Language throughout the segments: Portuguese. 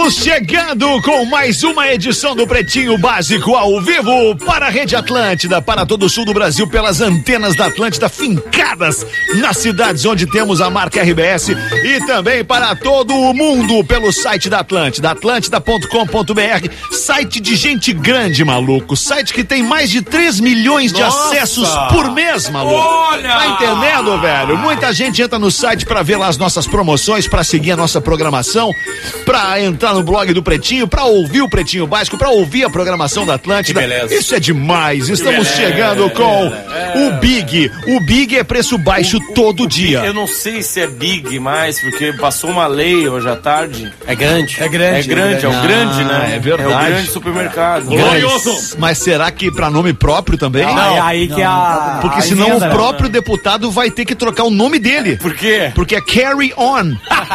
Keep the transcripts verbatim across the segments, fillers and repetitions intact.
Estamos chegando com mais uma edição do Pretinho Básico ao vivo para a Rede Atlântida, para todo o sul do Brasil, pelas antenas da Atlântida fincadas nas cidades onde temos a marca R B S e também para todo o mundo pelo site da Atlântida, atlântida ponto com ponto b r, site de gente grande, maluco, site que tem mais de três milhões de Nossa. acessos por mês, maluco. Olha! Tá entendendo, velho? Muita gente entra no site para ver lá as nossas promoções, para seguir a nossa programação, para entrar no blog do Pretinho, para ouvir o Pretinho Básico, para ouvir a programação da Atlântida. Isso é demais. Estamos beleza. chegando com É. o Big. O Big é preço baixo O- o- todo o dia. Big, eu não sei se é Big mais, porque passou uma lei hoje à tarde. É grande. É grande. É grande, é o Ah, grande, né? é verdade. É o grande supermercado. Mas, mas será que para nome próprio também? Não, é aí que a. Porque a senão emenda, o né? próprio deputado vai ter que trocar o nome dele. Por quê? Porque é Carry On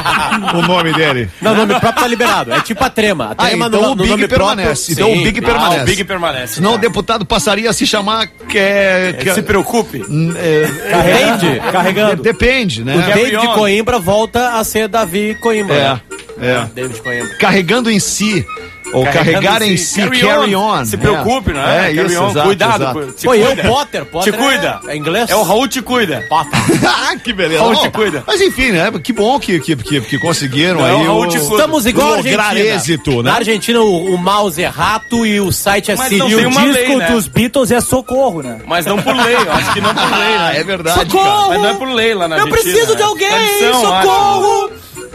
o nome dele. Não, o nome próprio tá liberado. É tipo a trema. A Ah, trema então no, o no Big nome permanece. próprio. Então o Sim. Big Ah, permanece. o Big permanece. Senão tá. o deputado passaria a se chamar que é, que Se preocupe. é, Depende. Carregando. depende, né? O David Carry on. Coimbra volta a ser Davi Coimbra. É, né? é. David Coimbra. Carregando em si. Ou Carregando carregar em em si, si. carry, Carry on. on. Se preocupe, né? É, Carry isso, on. exato, Cuidado, exato. te Foi eu, cuida. Potter. Potter Te cuida. É, é inglês? É o Raul te cuida. Potter. Ah, que beleza. Raul Não, te cuida. Mas enfim, né? Que bom que, que, que, que conseguiram Não, aí Raul o... te cuida. Estamos igual a lograr Argentina. êxito, né? Na Argentina o, o mouse é rato e o site é Mas Siri. não E tem o uma disco lei, né? dos Beatles é Socorro, né? Mas não por lei, eu acho que não por lei, Ah, né? é verdade, Socorro! cara. Mas não é por lei lá na Eu Argentina. preciso né? de alguém, Tradição, acho. socorro!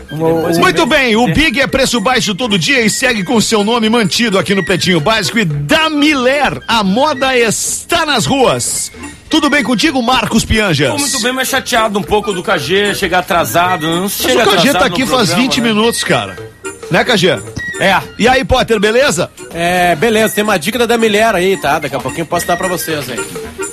Muito bem, o Big é preço baixo todo dia e segue com seu nome mantido aqui no Pretinho Básico. E da Miller, a moda está nas ruas. Tudo bem contigo, Marcos Pianjas? Tô muito bem, mas chateado um pouco do K G chegar atrasado. Não Mas chega o K G atrasado tá no aqui faz programa, vinte né? minutos, cara. Né, K G? É. E aí, Potter, beleza? É, beleza, tem uma dica da Damilher aí, tá? Daqui a pouquinho eu posso dar pra vocês aí.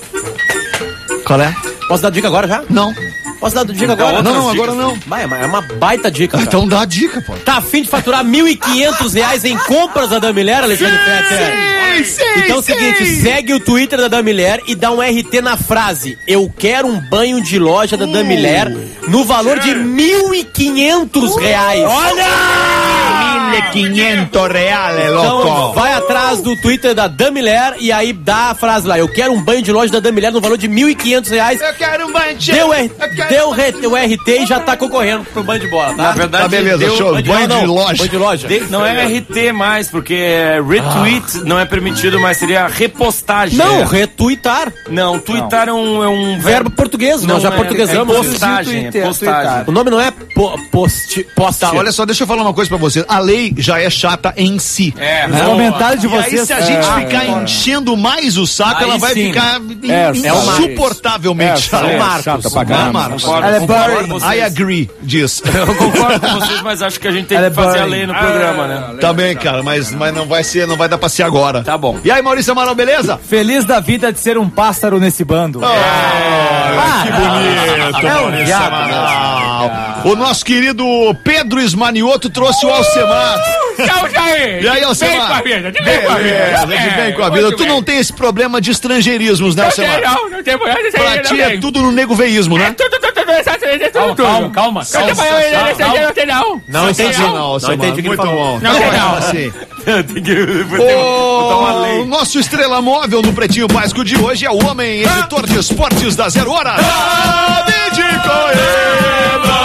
Qual é? Posso dar dica agora já? Não. Posso dar dica Então, agora? Não, não, dicas, agora não. Vai, é uma- é uma baita dica, cara. Então dá a dica, pô. Tá afim de faturar mil e quinhentos reais em compras da Damilher, Alexandre Fetter? sim, Então é o seguinte, segue o Twitter da Damilher e dá um R T na frase: eu quero um banho de loja da Damilher no valor de mil e quinhentos reais. mil e quinhentos reais, Então louco. vai atrás do Twitter da Damilher e aí dá a frase lá: eu quero um banho de loja da Damilher no valor de mil e quinhentos reais. Eu quero um banho de... Deu, R- eu quero deu um re- o R T e já tá concorrendo pro banho de bola, tá? Na verdade, Tá beleza, deu- show. Banho não, de loja. Banho de loja. de- não é R T mais, porque é retweet não é permitido, mas seria repostagem. Não, É. retweetar. Não, tweetar é um, é um Verbo português, nós já é, portuguesamos. É postagem, é Twitter, postagem. O nome não é po post, post. Tá, olha só, deixa eu falar uma coisa pra vocês. A lei já é chata em si. É, Os não, comentários de E aí, vocês. se a gente é, ficar enchendo mais o saco, Aí ela vai sim. ficar É, in- é o Marcos. insuportavelmente É, chata. é, o Marcos. chata pra Não, caramba. Marcos. Concordo, Ela é concordo boring. com vocês. I agree, diz. Eu concordo com vocês, mas acho que a gente tem Ela que é fazer a boring. lei no programa, né? Também, cara, mas, mas não vai ser, não vai dar pra ser agora. Tá bom. E aí, Maurício Amaral, beleza? Feliz da vida de ser um pássaro nesse bando. Ah, que bonito, É um Maurício viado Amaral. O nosso querido Pedro Esmanioto trouxe o Alcemar. Tchau, Jair! E aí, Alcemar? Bem com a vida, de bem com a vida. Beleza, de bem com a vida. muito Tu não bem. tem esse problema de estrangeirismos, né, Não tem, Alcemar? não, não tem problema. Pra ti é tudo no negoveísmo, né? Tudo, tudo, tudo, exato, exato, tudo, tudo. calma, calma, Não tem calma, problema, calma, esse aqui não tem, não. Não entendi. Sensacional, Não Alcemar. entendi o que ele Muito falou. bom. Não tem, não. Assim. Tem que botar uma O lei. nosso estrela móvel no Pretinho Básico de hoje é o homem editor de esportes da Zero Hora, David Coimbra.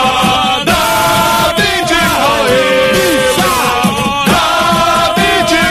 David Coimbra. David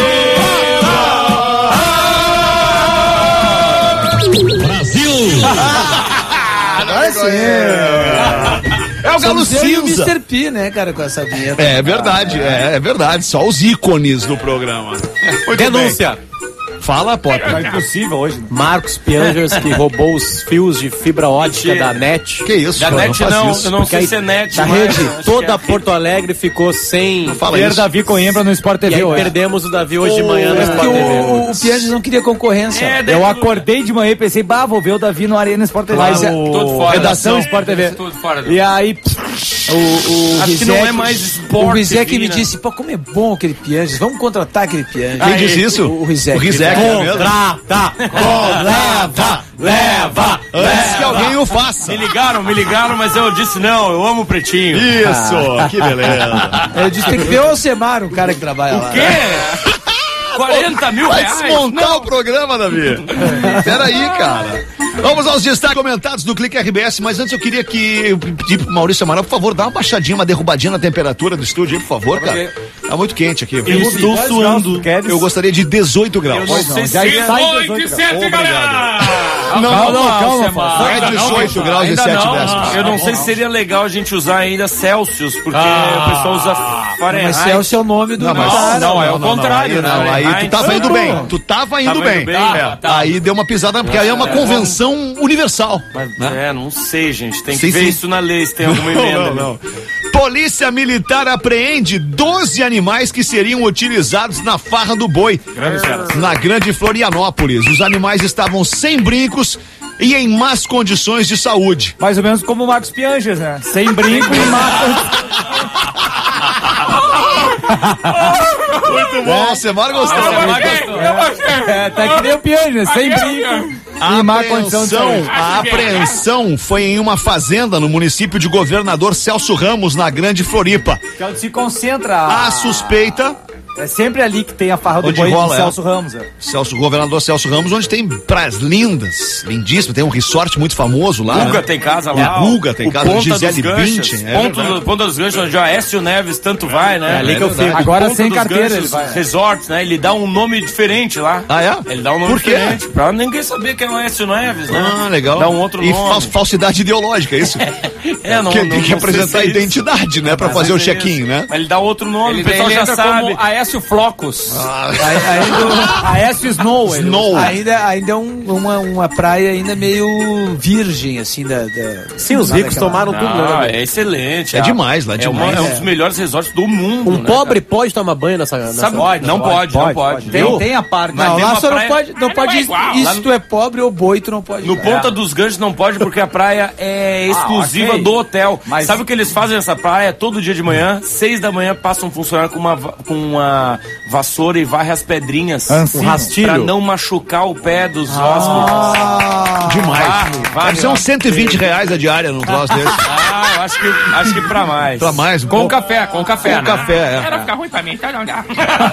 Coimbra. Brasil. Agora sim. É o Galo Somos eu e o Cinza. mister P, né, cara, com essa vinheta. É verdade, é, é verdade. Só os ícones do programa. Muito Denúncia. bem. Fala, Potter. É impossível hoje. Né? Marcos Piangers, que roubou os fios de fibra ótica da NET. Que isso, Da cara, net faz não, isso. eu não Porque sei aí se é net. da mas rede acho que toda é. Porto Alegre ficou sem. Fala Ver isso. Davi Coimbra no Sport E T V aí hoje. perdemos o Davi hoje de manhã no É Sport porque T V. o, o Pianges não queria concorrência. É, daí Eu tudo- acordei de manhã e pensei, bah, vou ver o Davi no Arena Sport T V. Mas é- Todo fora. Redação da- Sport T V. Todo fora. da- E aí, O, o Acho que Rizek- não é mais esporte, O Rizek me né? disse, pô, como é bom aquele Pianges, vamos contratar aquele Pianges. Quem disse isso? O, o Rizek. O Rizek, é mesmo? Contrata! Leva! leva, Antes que alguém o faça. Me ligaram, me ligaram, mas eu disse não, eu amo o Pretinho. Isso, que beleza. Eu disse que tem que ver o Alcemar, o cara que trabalha lá. O quê? quarenta mil Vai reais? desmontar Não. o programa, Davi. Peraí, cara. Vamos aos destaques comentados do Clique R B S, mas antes eu queria que eu pedir pro Maurício Amaral, por favor, dá uma baixadinha, uma derrubadinha na temperatura do estúdio aí, por favor, cara. Tá muito quente aqui. Eu estou suando. Eu gostaria de dezoito graus. Eu não sei se Já é sai dezoito e sete, galera! Não, Calma, calma, Alcemar. Fafá. É dezoito graus e Ainda sete não. décimos. Eu não sei se seria legal a gente usar ainda Celsius, porque Ah. o pessoal usa Fahrenheit. Mas Celso é o nome do Não, mas- cara. não, é o contrário, aí, não, né? aí tu tava indo bem. Tu tava indo Tava bem. indo bem, É, tá. Aí deu uma pisada, porque aí é uma convenção universal. né? É, não sei, gente. Tem que Sim, ver sim. isso na lei, se tem alguma emenda. Não, não, não. Polícia Militar apreende doze animais que seriam utilizados na farra do boi. Na Grande Florianópolis. Os animais estavam sem brincos e em más condições de saúde. Mais ou menos como o Marcos Pianges, né? Sem brinco e mata. Muito bom, você Mar gostou. Eu gostei. É, tá que nem o Pianges, sem brinco A e má condição de apreensão, saúde. a apreensão foi em uma fazenda no município de Governador Celso Ramos, na Grande Floripa. Que é onde se concentra. A, A suspeita, É sempre ali que tem a farra do Onde boi rola, do é. Celso Ramos. É. Celso, Governador Celso Ramos, onde tem praias lindas, lindíssimas, tem um resort muito famoso lá. Guga né? tem casa É, lá. Guga tem o casa, Ponta Gisele dos Ganchos, Bündchen, é Ponto, verdade. do, Ponta dos Ganchos, onde o Aécio Neves tanto vai, né? É ali que eu verdade. fico. Agora Ponta sem dos carteira Ganchos ele vai. Resorts, né? Ele dá um nome diferente lá. Ah, é? Ele dá um nome Por quê? diferente. Pra ninguém saber que é o Aécio Neves, né? Ah, legal. Dá um outro e nome. fa- falsidade ideológica, é isso? É, não, que, não, tem que não apresentar sei a se é isso. identidade, né? Pra Mas fazer o é check-in, isso. né? Mas ele dá outro nome, Ele, o pessoal ele já entra sabe. como Aécio Flocos. Ainda, a S Snow. ele- Snow. Ainda, ainda é um- uma, uma praia ainda meio virgem, assim, da... da Sim, os nada ricos daquela- tomaram tudo, Ah, né? é excelente. É a- demais lá, é é, uma- demais. é um dos melhores resorts do mundo. Um né, pobre pode tomar banho nessa... nessa... Sabe, não pode, não pode. Tem, Viu? tem a parte. Mas Não, tem lá uma só praia- não pode, não Mas não pode é isso, igual. isso Lá no- tu é pobre ou boi, tu não pode. No ir. Ponta dos Ganchos não pode porque a praia é exclusiva ok. do hotel. Mas- Sabe o que eles fazem nessa praia? Todo dia de manhã, seis da manhã, passa um funcionário com uma, va- com uma vassoura e varre as pedrinhas. Ansino. Um rastilho. Pra não machucar o pé dos hóspedes. Ah, Demais. Varre, varre. Deve ser uns cento e vinte reais a diária num troço desse. Ah, eu acho que, acho que pra mais. Pra mais, um Com pouco. café, com café, Com né? café, é. Era ficar ruim pra mim, então não dá.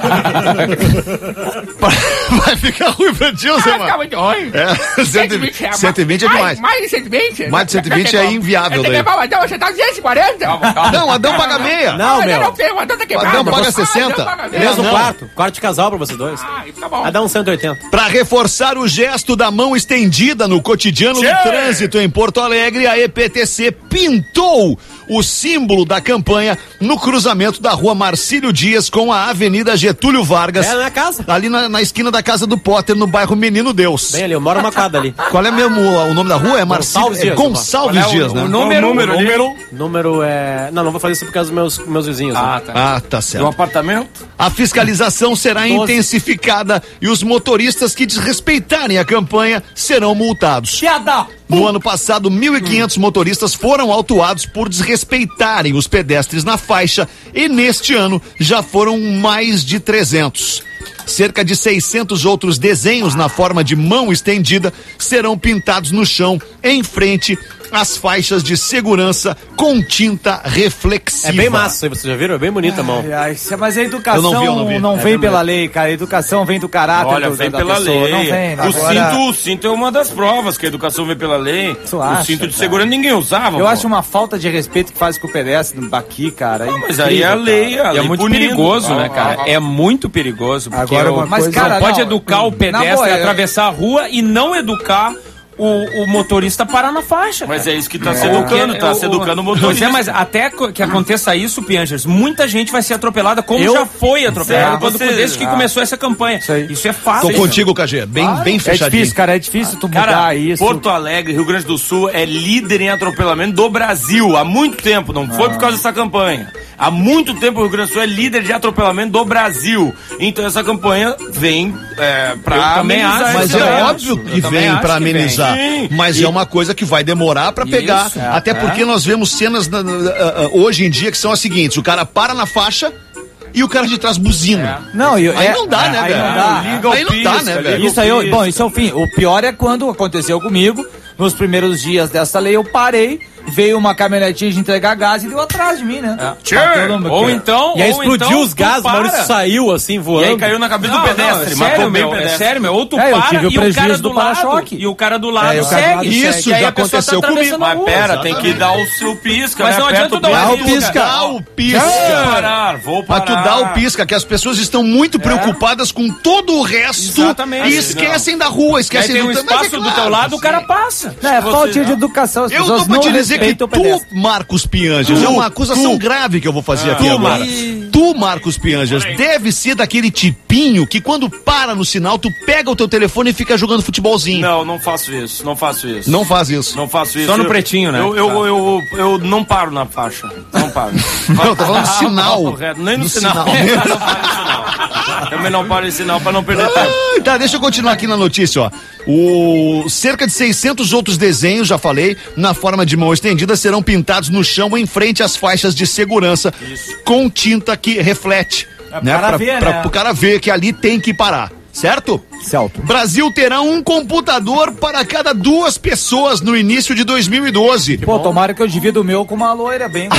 Vai ficar ruim pra ti, Vai Zé ficar Mar. muito ruim. É, cento e vinte cento e vinte é demais. Mais, mais de cento e vinte? Mais de cento e vinte é inviável Tem que daí. levar o Adão, você tá duzentos e quarenta? Não, Adão paga meia. Não, Ah, meu. eu não tenho, o Adão tá quebrado. Adão paga Ah, sessenta. Adão paga meia. Mesmo Não. quarto. Quarto de casal pra vocês dois. Ah, tá bom. Vai dar uns cento e oitenta. Para reforçar o gesto da mão estendida no cotidiano do trânsito em Porto Alegre, a E P T C pintou o símbolo da campanha no cruzamento da rua Marcílio Dias com a Avenida Getúlio Vargas. É na casa. Ali na, na esquina da casa do Potter, no bairro Menino Deus. Bem ali, eu moro uma quadra ali. Qual é mesmo o, o nome da rua? É Marcílio Gonçalves é Dias, Gonçalves Qual é o- Dias, né? o número, Qual o número, número? Número é... Não, não vou fazer isso por causa dos meus, meus vizinhos. Ah, né? tá. Ah, tá Do certo. apartamento? A fiscalização será Doze. intensificada e os motoristas que desrespeitarem a campanha serão multados. Piada! No ano passado, mil e quinhentos motoristas foram autuados por desrespeitarem os pedestres na faixa e neste ano já foram mais de trezentos. Cerca de seiscentos outros desenhos na forma de mão estendida serão pintados no chão em frente às faixas de segurança com tinta reflexiva. É bem massa isso aí, vocês já viram? É bem bonita a mão. Ai, ai, se- mas a educação Eu não não, vi, eu não vi. vem É pela lei, cara. A educação vem do caráter Olha, do, vem da pela pessoa. lei. Não vem. O, Agora, cinto, o cinto é uma das provas que a educação vem pela lei. Tu o acha, cinto de cara? segurança ninguém usava. eu pô. acho uma falta de respeito que faz com o pedestre aqui, cara. É Mas aí é a incrível, lei, cara. a E é lei muito punindo. perigoso, né, Ah, cara? ah, ah. É muito perigoso. Porque Agora o- uma Mas, coisa- cara, não pode não, educar o na pedestre boa, a eu- atravessar a rua e não educar o, o motorista a parar na faixa. Mas cara. é isso que tá se educando, Porque tá o- se educando o Pois motorista. é, mas até co- que aconteça isso, Piangers, muita gente vai ser atropelada, como Eu- já foi atropelada É, quando, você- desde que ah. começou essa campanha. Isso, aí. é fácil. Tô contigo, K G. Bem, bem É fechadinho. difícil, cara. É difícil tu mudar Cara, isso. Porto Alegre, Rio Grande do Sul é líder em atropelamento do Brasil há muito tempo, não foi por causa dessa campanha. Há muito tempo o Rio Grande do Sul é líder de atropelamento do Brasil. Então essa campanha vem é, pra Eu também amenizar acho, Mas esse eu é também negócio. óbvio acho. que Eu também vem acho pra que vem. amenizar. Sim. Mas E- é uma coisa que vai demorar pra pegar. Isso, Até é. porque nós vemos cenas na- na- ah, ah, hoje em dia que são as seguintes: o cara para na faixa, e o cara de trás buzina. Não, eu, Aí é, não dá, é, né, aí velho? não dá. Liga o Aí não dá, pisca, né, liga velho? o Isso aí, eu, pisca. bom, isso é o fim. O pior é quando aconteceu comigo, nos primeiros dias dessa lei, eu parei, veio uma caminhonetinha de entregar gás e deu atrás de mim, né? Tchê, Bateu no- ou então, E aí ou explodiu então os tu gases, o para. Maurício saiu assim E voando. aí caiu na cabeça Não, do não, pedestre, é matou sério, bem o meu, é pedestre. sério, meu. Ou tu É, eu para tive o e o cara prejuízo do do lado, para-choque. e o cara do lado É, o cara do segue. lado Isso E aí já a pessoa tá aconteceu comigo. atravessando a Mas rua. pera, tem Exatamente. que dar o seu pisca, Mas né? não Aperta adianta dar o dedo. Dá o pisca. Dá o Vou pisca. parar, vou Pra parar. tu dar o pisca, que as pessoas estão muito preocupadas com todo o resto Exatamente. e esquecem da rua, E aí esquecem tem um do Mas é espaço do claro, teu lado, o sim. cara passa. Não, é Você- falta de educação, as Eu pessoas tô pra não te dizer que respeitam o tu, pedestre. Marcos Pianges, é uma acusação grave que eu vou fazer aqui tu, agora. Marcos. Tu, Marcos Pianges, deve ser daquele tipinho que quando para no sinal, tu pega o teu telefone e fica jogando futebolzinho. Não, não faço isso, não faço isso. Não faz isso. Não faço isso. Só no Eu- pretinho, né? Eu, eu, eu, eu, eu não paro na faixa. Não paro. Não, tô falando sinal. Correto. Nem no, No sinal. sinal. Eu não paro no sinal. Também não paro em sinal pra não perder tempo. Ah, tá, deixa eu continuar aqui na notícia, ó. O cerca de seiscentos outros desenhos, já falei, na forma de mão estendida, serão pintados no chão em frente às faixas de segurança com tinta que reflete, É, né? cara ver, pra, né? pro cara ver que ali tem que parar, certo? Certo. Brasil terá um computador para cada duas pessoas no início de dois mil e doze. Pô, tomara que eu divida o meu com uma loira bem.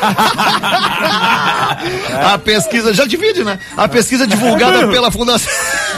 A pesquisa, já divide, né? A pesquisa divulgada pela Fundação.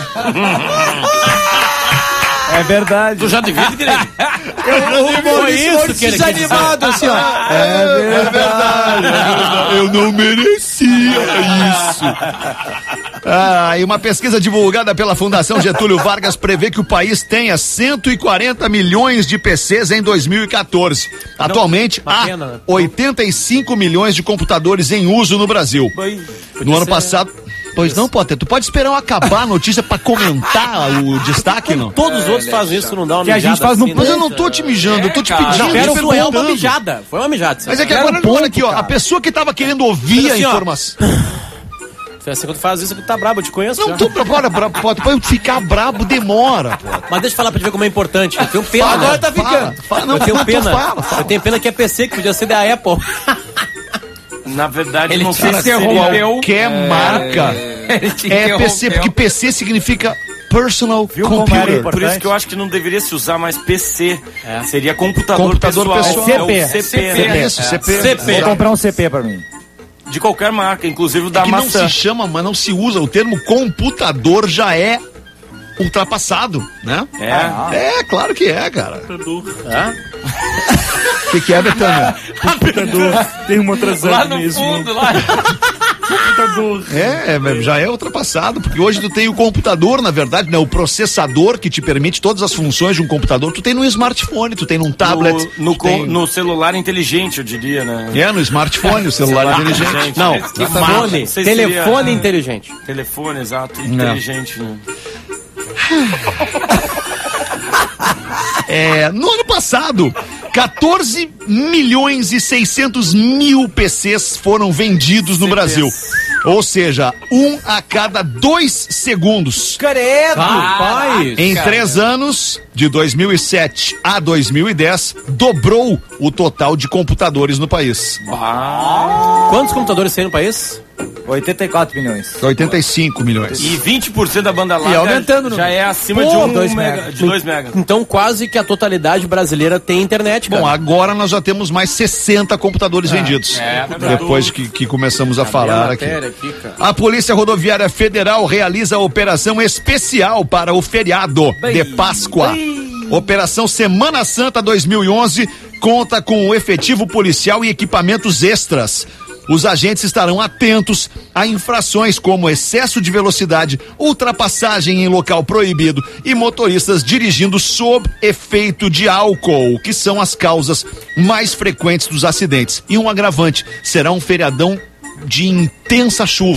É verdade. Tu já divide, querido? Foi isso que ele quis dizer. desanimado, assim, ó. É verdade. Eu não merecia isso. Ah, e uma pesquisa divulgada pela Fundação Getúlio Vargas prevê que o país tenha cento e quarenta milhões de P Cs em dois mil e quatorze. Atualmente, uma há pena, né? oitenta e cinco milhões de computadores em uso no Brasil. No ano passado... Pois não, Potter, tu pode esperar eu acabar a notícia pra comentar o destaque, não? Todos os outros fazem isso, não dá uma Que a gente mijada faz no assim, Mas né? eu não tô te mijando, eu tô te cara. pedindo, Não, te isso é uma perguntando. mijada. Foi uma mijada. Mas é que Era agora, um ponto, olha aqui, ó, cara. a pessoa que tava querendo ouvir Mas assim, a ó, informação. Assim, quando tu faz isso, tu tá brabo, eu te conheço. Não, já. tu, bora, bora, Potter, pra eu ficar brabo demora, Potter. Mas deixa eu falar pra te ver como é importante. Eu tenho pena. Fala, Agora tá fala, ficando. fala, não, eu tenho tu pena. fala, fala. Eu tenho pena que é P C, que podia ser da Apple. Na verdade, Ele não te sei se interrompeu. seria... Qualquer marca Ele te é P C, interrompeu. porque P C significa Personal como era Computer. importante? Por isso que eu acho que não deveria se usar mais P C. Seria computador, Computador pessoal. pessoal. É É o C P. C P. É né? isso, C P. C P. Vou comprar um C P pra mim. De qualquer marca, inclusive o da É que não maçã. se chama, mas não se usa. O termo computador já é ultrapassado, né? É. É, claro que é, cara. Hã? O que, que é, Betânia? Tem uma outra Lá no fundo, lá. É, é, já é ultrapassado, porque hoje tu tem o computador, na verdade, né? O processador que te permite todas as funções de um computador, tu tem no smartphone, tu tem num tablet. No, no, tu tem- no celular inteligente, eu diria, né? É, no smartphone, o celular inteligente. Não, Mas- telefone. Não sei se Telefone seria- inteligente. Telefone, exato. Inteligente, né? É, no ano passado, quatorze milhões e seiscentos mil P Cs foram vendidos no Brasil. Ou seja, um a cada dois segundos. Credo! Rapaz. Em três anos, de dois mil e sete a dois mil e dez, dobrou o total de computadores no país. Quantos computadores tem no país? oitenta e quatro milhões. oitenta e cinco milhões. E vinte por cento da banda E larga aumentando no- já é acima Pô, de um dois mega, mega. de dois mega. Então quase que a totalidade brasileira tem internet, cara. Bom, agora nós já temos mais sessenta computadores vendidos. é verdade. Depois que, que começamos a Minha falar aqui. matéria aqui, cara. A Polícia Rodoviária Federal realiza operação especial para o feriado de Páscoa. Operação Semana Santa dois mil e onze conta com o efetivo policial e equipamentos extras. Os agentes estarão atentos a infrações como excesso de velocidade, ultrapassagem em local proibido e motoristas dirigindo sob efeito de álcool, que são as causas mais frequentes dos acidentes. E um agravante, será um feriadão de intensa chuva.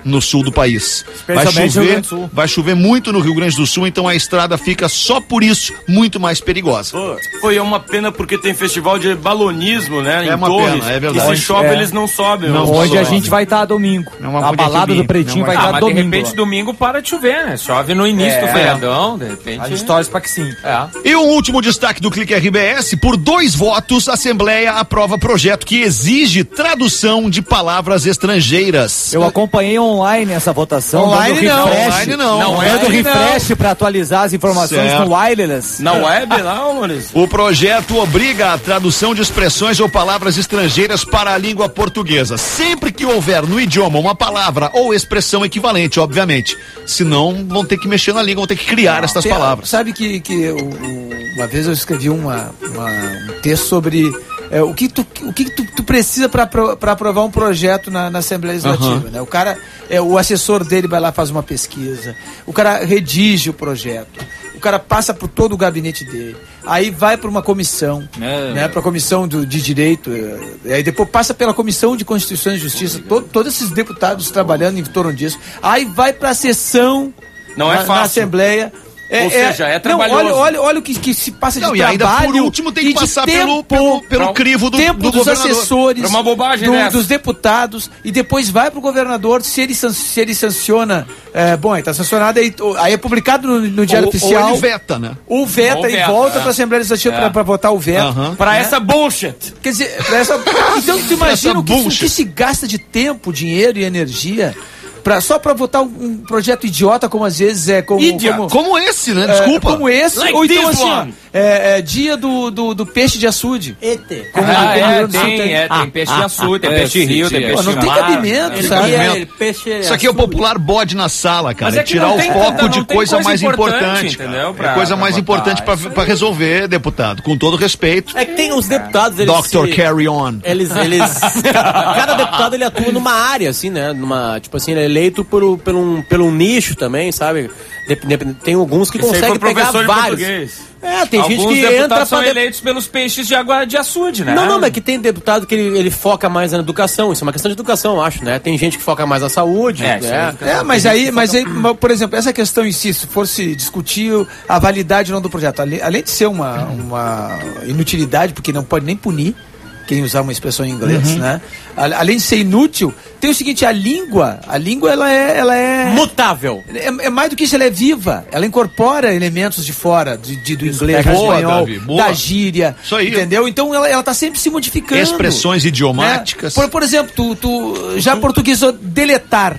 no sul do país. Vai Especialmente no Rio chover, Grande do Sul. vai chover muito no Rio Grande do Sul, então a estrada fica só por isso muito mais perigosa. Foi uma pena porque tem festival de balonismo, né? É em uma Torres, pena, é verdade. E se chove, É. eles não sobem. Não, os Onde a balones. gente vai estar domingo. É uma a podia balada subir. do Pretinho Não vai vai- Ah, estar mas de domingo. repente domingo para de chover, né? Chove no início É. do feriadão, de repente. A gente torce pra que sim. É. E um último destaque do Clique R B S, por dois votos, a Assembleia aprova projeto que exige tradução de palavras estrangeiras. Eu acompanhei online essa votação. Online dando não, refresh, online não. Dando Online refresh pra atualizar as informações Certo. no wireless. Na web lá, Maurício? O projeto obriga a tradução de expressões ou palavras estrangeiras para a língua portuguesa, sempre que houver no idioma uma palavra ou expressão equivalente, obviamente. Senão vão ter que mexer na língua, vão ter que criar estas Tem- palavras. Sabe que, que o- o- uma vez eu escrevi uma, uma- um texto sobre é, o que tu, o que tu, tu precisa para aprovar um projeto na, na Assembleia Legislativa. Né? O cara, é, o assessor dele vai lá faz uma pesquisa, o cara redige o projeto, o cara passa por todo o gabinete dele, aí vai para uma comissão, É. né, para a comissão do, de direito, é, aí depois passa pela comissão de Constituição e Justiça, to, todos esses deputados trabalhando em torno disso, aí vai para a sessão Não é na, na fácil. Assembleia. Ou seja, é não, trabalhoso. olha, olha, olha o que, que se passa Não, de e ainda trabalho por último tem que e de passar pelo, tempo, pelo, pelo Pra- crivo do, tempo do dos governador. assessores, É uma bobagem do- dessa. dos deputados, e depois vai pro governador, se ele, san- se ele sanciona, é, bom, aí tá sancionado, aí, aí é publicado no, no Diário Ou, ou Oficial, ele veta, né? ou veta, Ou e veta, volta é. pra Assembleia Legislativa É. pra, pra votar o veto. Aham. Pra né? essa bullshit. Quer dizer, pra essa... então tu imagina essa o que, o bullshit. que se gasta de tempo, dinheiro e energia pra, só pra votar um, um projeto idiota, como às vezes é como... Idiota. como Como esse, né? é, Desculpa. como esse, Like ou então this assim, ó, one. é, é, dia do, do, do peixe de açude. Ete. Como Ah, no Rio é, Grande do Sul tem, é, tem peixe de açúcar, tem peixe rio, tem dia. peixe Pô, não tem mar. cabimento, Ele sabe? é, ele peixe Isso aqui é o popular bode na sala, cara. Mas É é que tirar não o tem foco tanta- de não tem coisa, coisa mais importante, importante. entendeu? cara. Pra- é coisa pra mais votar. importante pra, Isso aí. pra resolver, deputado. Com todo respeito. É que tem uns deputados, eles doutor se- Carry On. Eles, eles, cada deputado ele atua numa área, assim, né? Numa, tipo assim, ele é eleito por, por, um, por um nicho também, sabe? Dep- dep- Tem alguns que Esse aí conseguem foi pegar professor de vários. português. É, tem Alguns gente que deputados entra são pra... de- eleitos pelos peixes de água de açude, né? Não, não, mas que tem deputado que ele, ele foca mais na educação. Isso é uma questão de educação, eu acho, né? Tem gente que foca mais na saúde, É, isso né? É, mas aí, mas aí, por exemplo, essa questão em si, se fosse discutir a validade ou não do projeto, ale- além de ser uma, uma inutilidade, porque não pode nem punir quem usar uma expressão em inglês, né? A- Além de ser inútil, tem o seguinte, a língua, a língua ela é, ela é, Mutável. é, é mais do que isso, ela é viva, ela incorpora elementos de fora, de, de- do inglês, do Boa, espanhol, Davi, boa. da gíria, Isso aí. entendeu? Então ela, ela tá sempre se modificando. Expressões né? idiomáticas. Por, por exemplo, tu, tu já portuguesou deletar,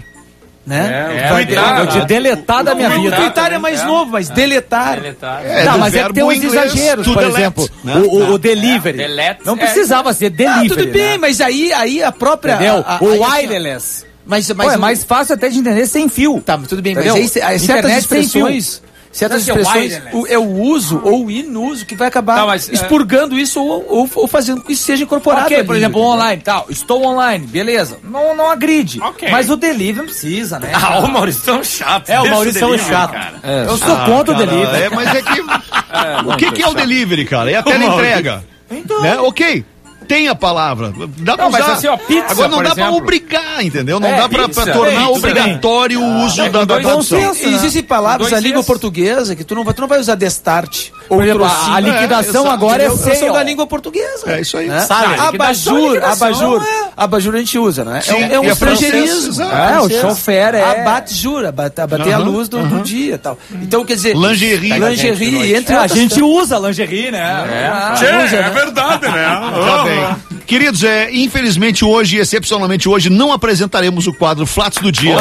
né? É, Vai- tuitar, Eu te deletar da minha o vida. Tuitar é mais novo, mas deletar. É, Não, do mas é que verbo tem uns inglês exageros, to por delete, exemplo, né? o, o- o delivery. É, delete, não é, precisava ser Ah, delivery, tudo bem, né? mas aí, aí a própria... Entendeu? a- a- o aí, assim, wireless. Mas, Pô, mas, é mais fácil até de entender sem fio. Tá, mas tudo bem, Entendeu? mas aí, aí certas Internet sem expressões... Certas Não é que é expressões, wireless. o, é o uso ou o inuso que vai acabar Tá, mas, é- expurgando isso ou, ou, ou fazendo com que isso seja incorporado. Ok, ali, por exemplo, entendeu? online, tal, estou online, beleza. Não, não agride. Ok. Mas o delivery não precisa, né? Ah, o Maurício é um chato. É, o Deixa Maurício é um delivery, chato. cara. Eu sou contra o Cara, delivery. é, mas é que. o que, que é o delivery, cara? É a teleentrega. Então. Né? Ok. Tem a palavra. Dá pra Não, mas usar. assim, ó, pizza, Agora não por dá pra exemplo. obrigar, entendeu? Não É, dá pra, pizza. pra tornar É, tudo obrigatório o uso da, da dois tradução. bons senso. E Existem palavras Dois da língua Cs. portuguesa que tu não vai, tu não vai usar destarte. Por exemplo, a, trocínio. a liquidação É, agora é Entendeu? feio. São da língua portuguesa. É isso aí. Né? Sabe? liquidação, Abajur, liquidação, abajur. é. Abajur a gente usa, né? Sim, é um, é um e é francês, estrangeirismo. exato. É, o francês. chofer é- Abate-jur, abater abater a Aham, luz do, do dia e tal. Então, quer dizer... Lingerie. Lingerie, entre É, a outras gente usa lingerie, né? Ah, Tchê, é verdade, né? Tá bem. Queridos, é, infelizmente hoje, excepcionalmente hoje, não apresentaremos o quadro Flatos do Dia.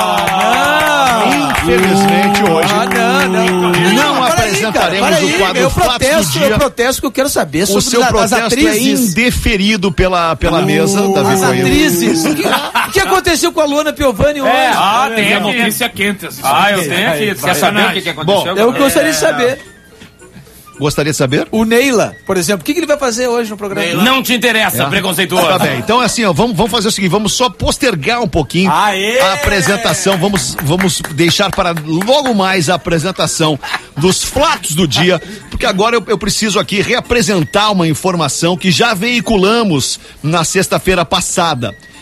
Infelizmente hoje. Ah, não, não. Não Para aí, apresentaremos cara, para aí, o quadro eu Flatos protesto, do Dia. Eu protesto que eu quero saber O sobre seu a- as protesto é atrizes. indeferido pela, pela mesa, Davi As Coelho. atrizes. O que, o que aconteceu com a Luana Piovani hoje? Ah, tem a aqui. notícia quente. assim. Ah, eu tenho aqui. Quer saber o que, que aconteceu? Eu gostaria de saber. Gostaria de saber? O Neila, por exemplo, o que, que ele vai fazer hoje no programa? Não te interessa, preconceituoso. Tá bem, então assim, ó, vamos, vamos fazer o seguinte, vamos só postergar um pouquinho Aê! a apresentação, vamos, vamos deixar para logo mais a apresentação dos Flatos do Dia, porque agora eu, eu preciso aqui reapresentar uma informação que já veiculamos na sexta-feira passada.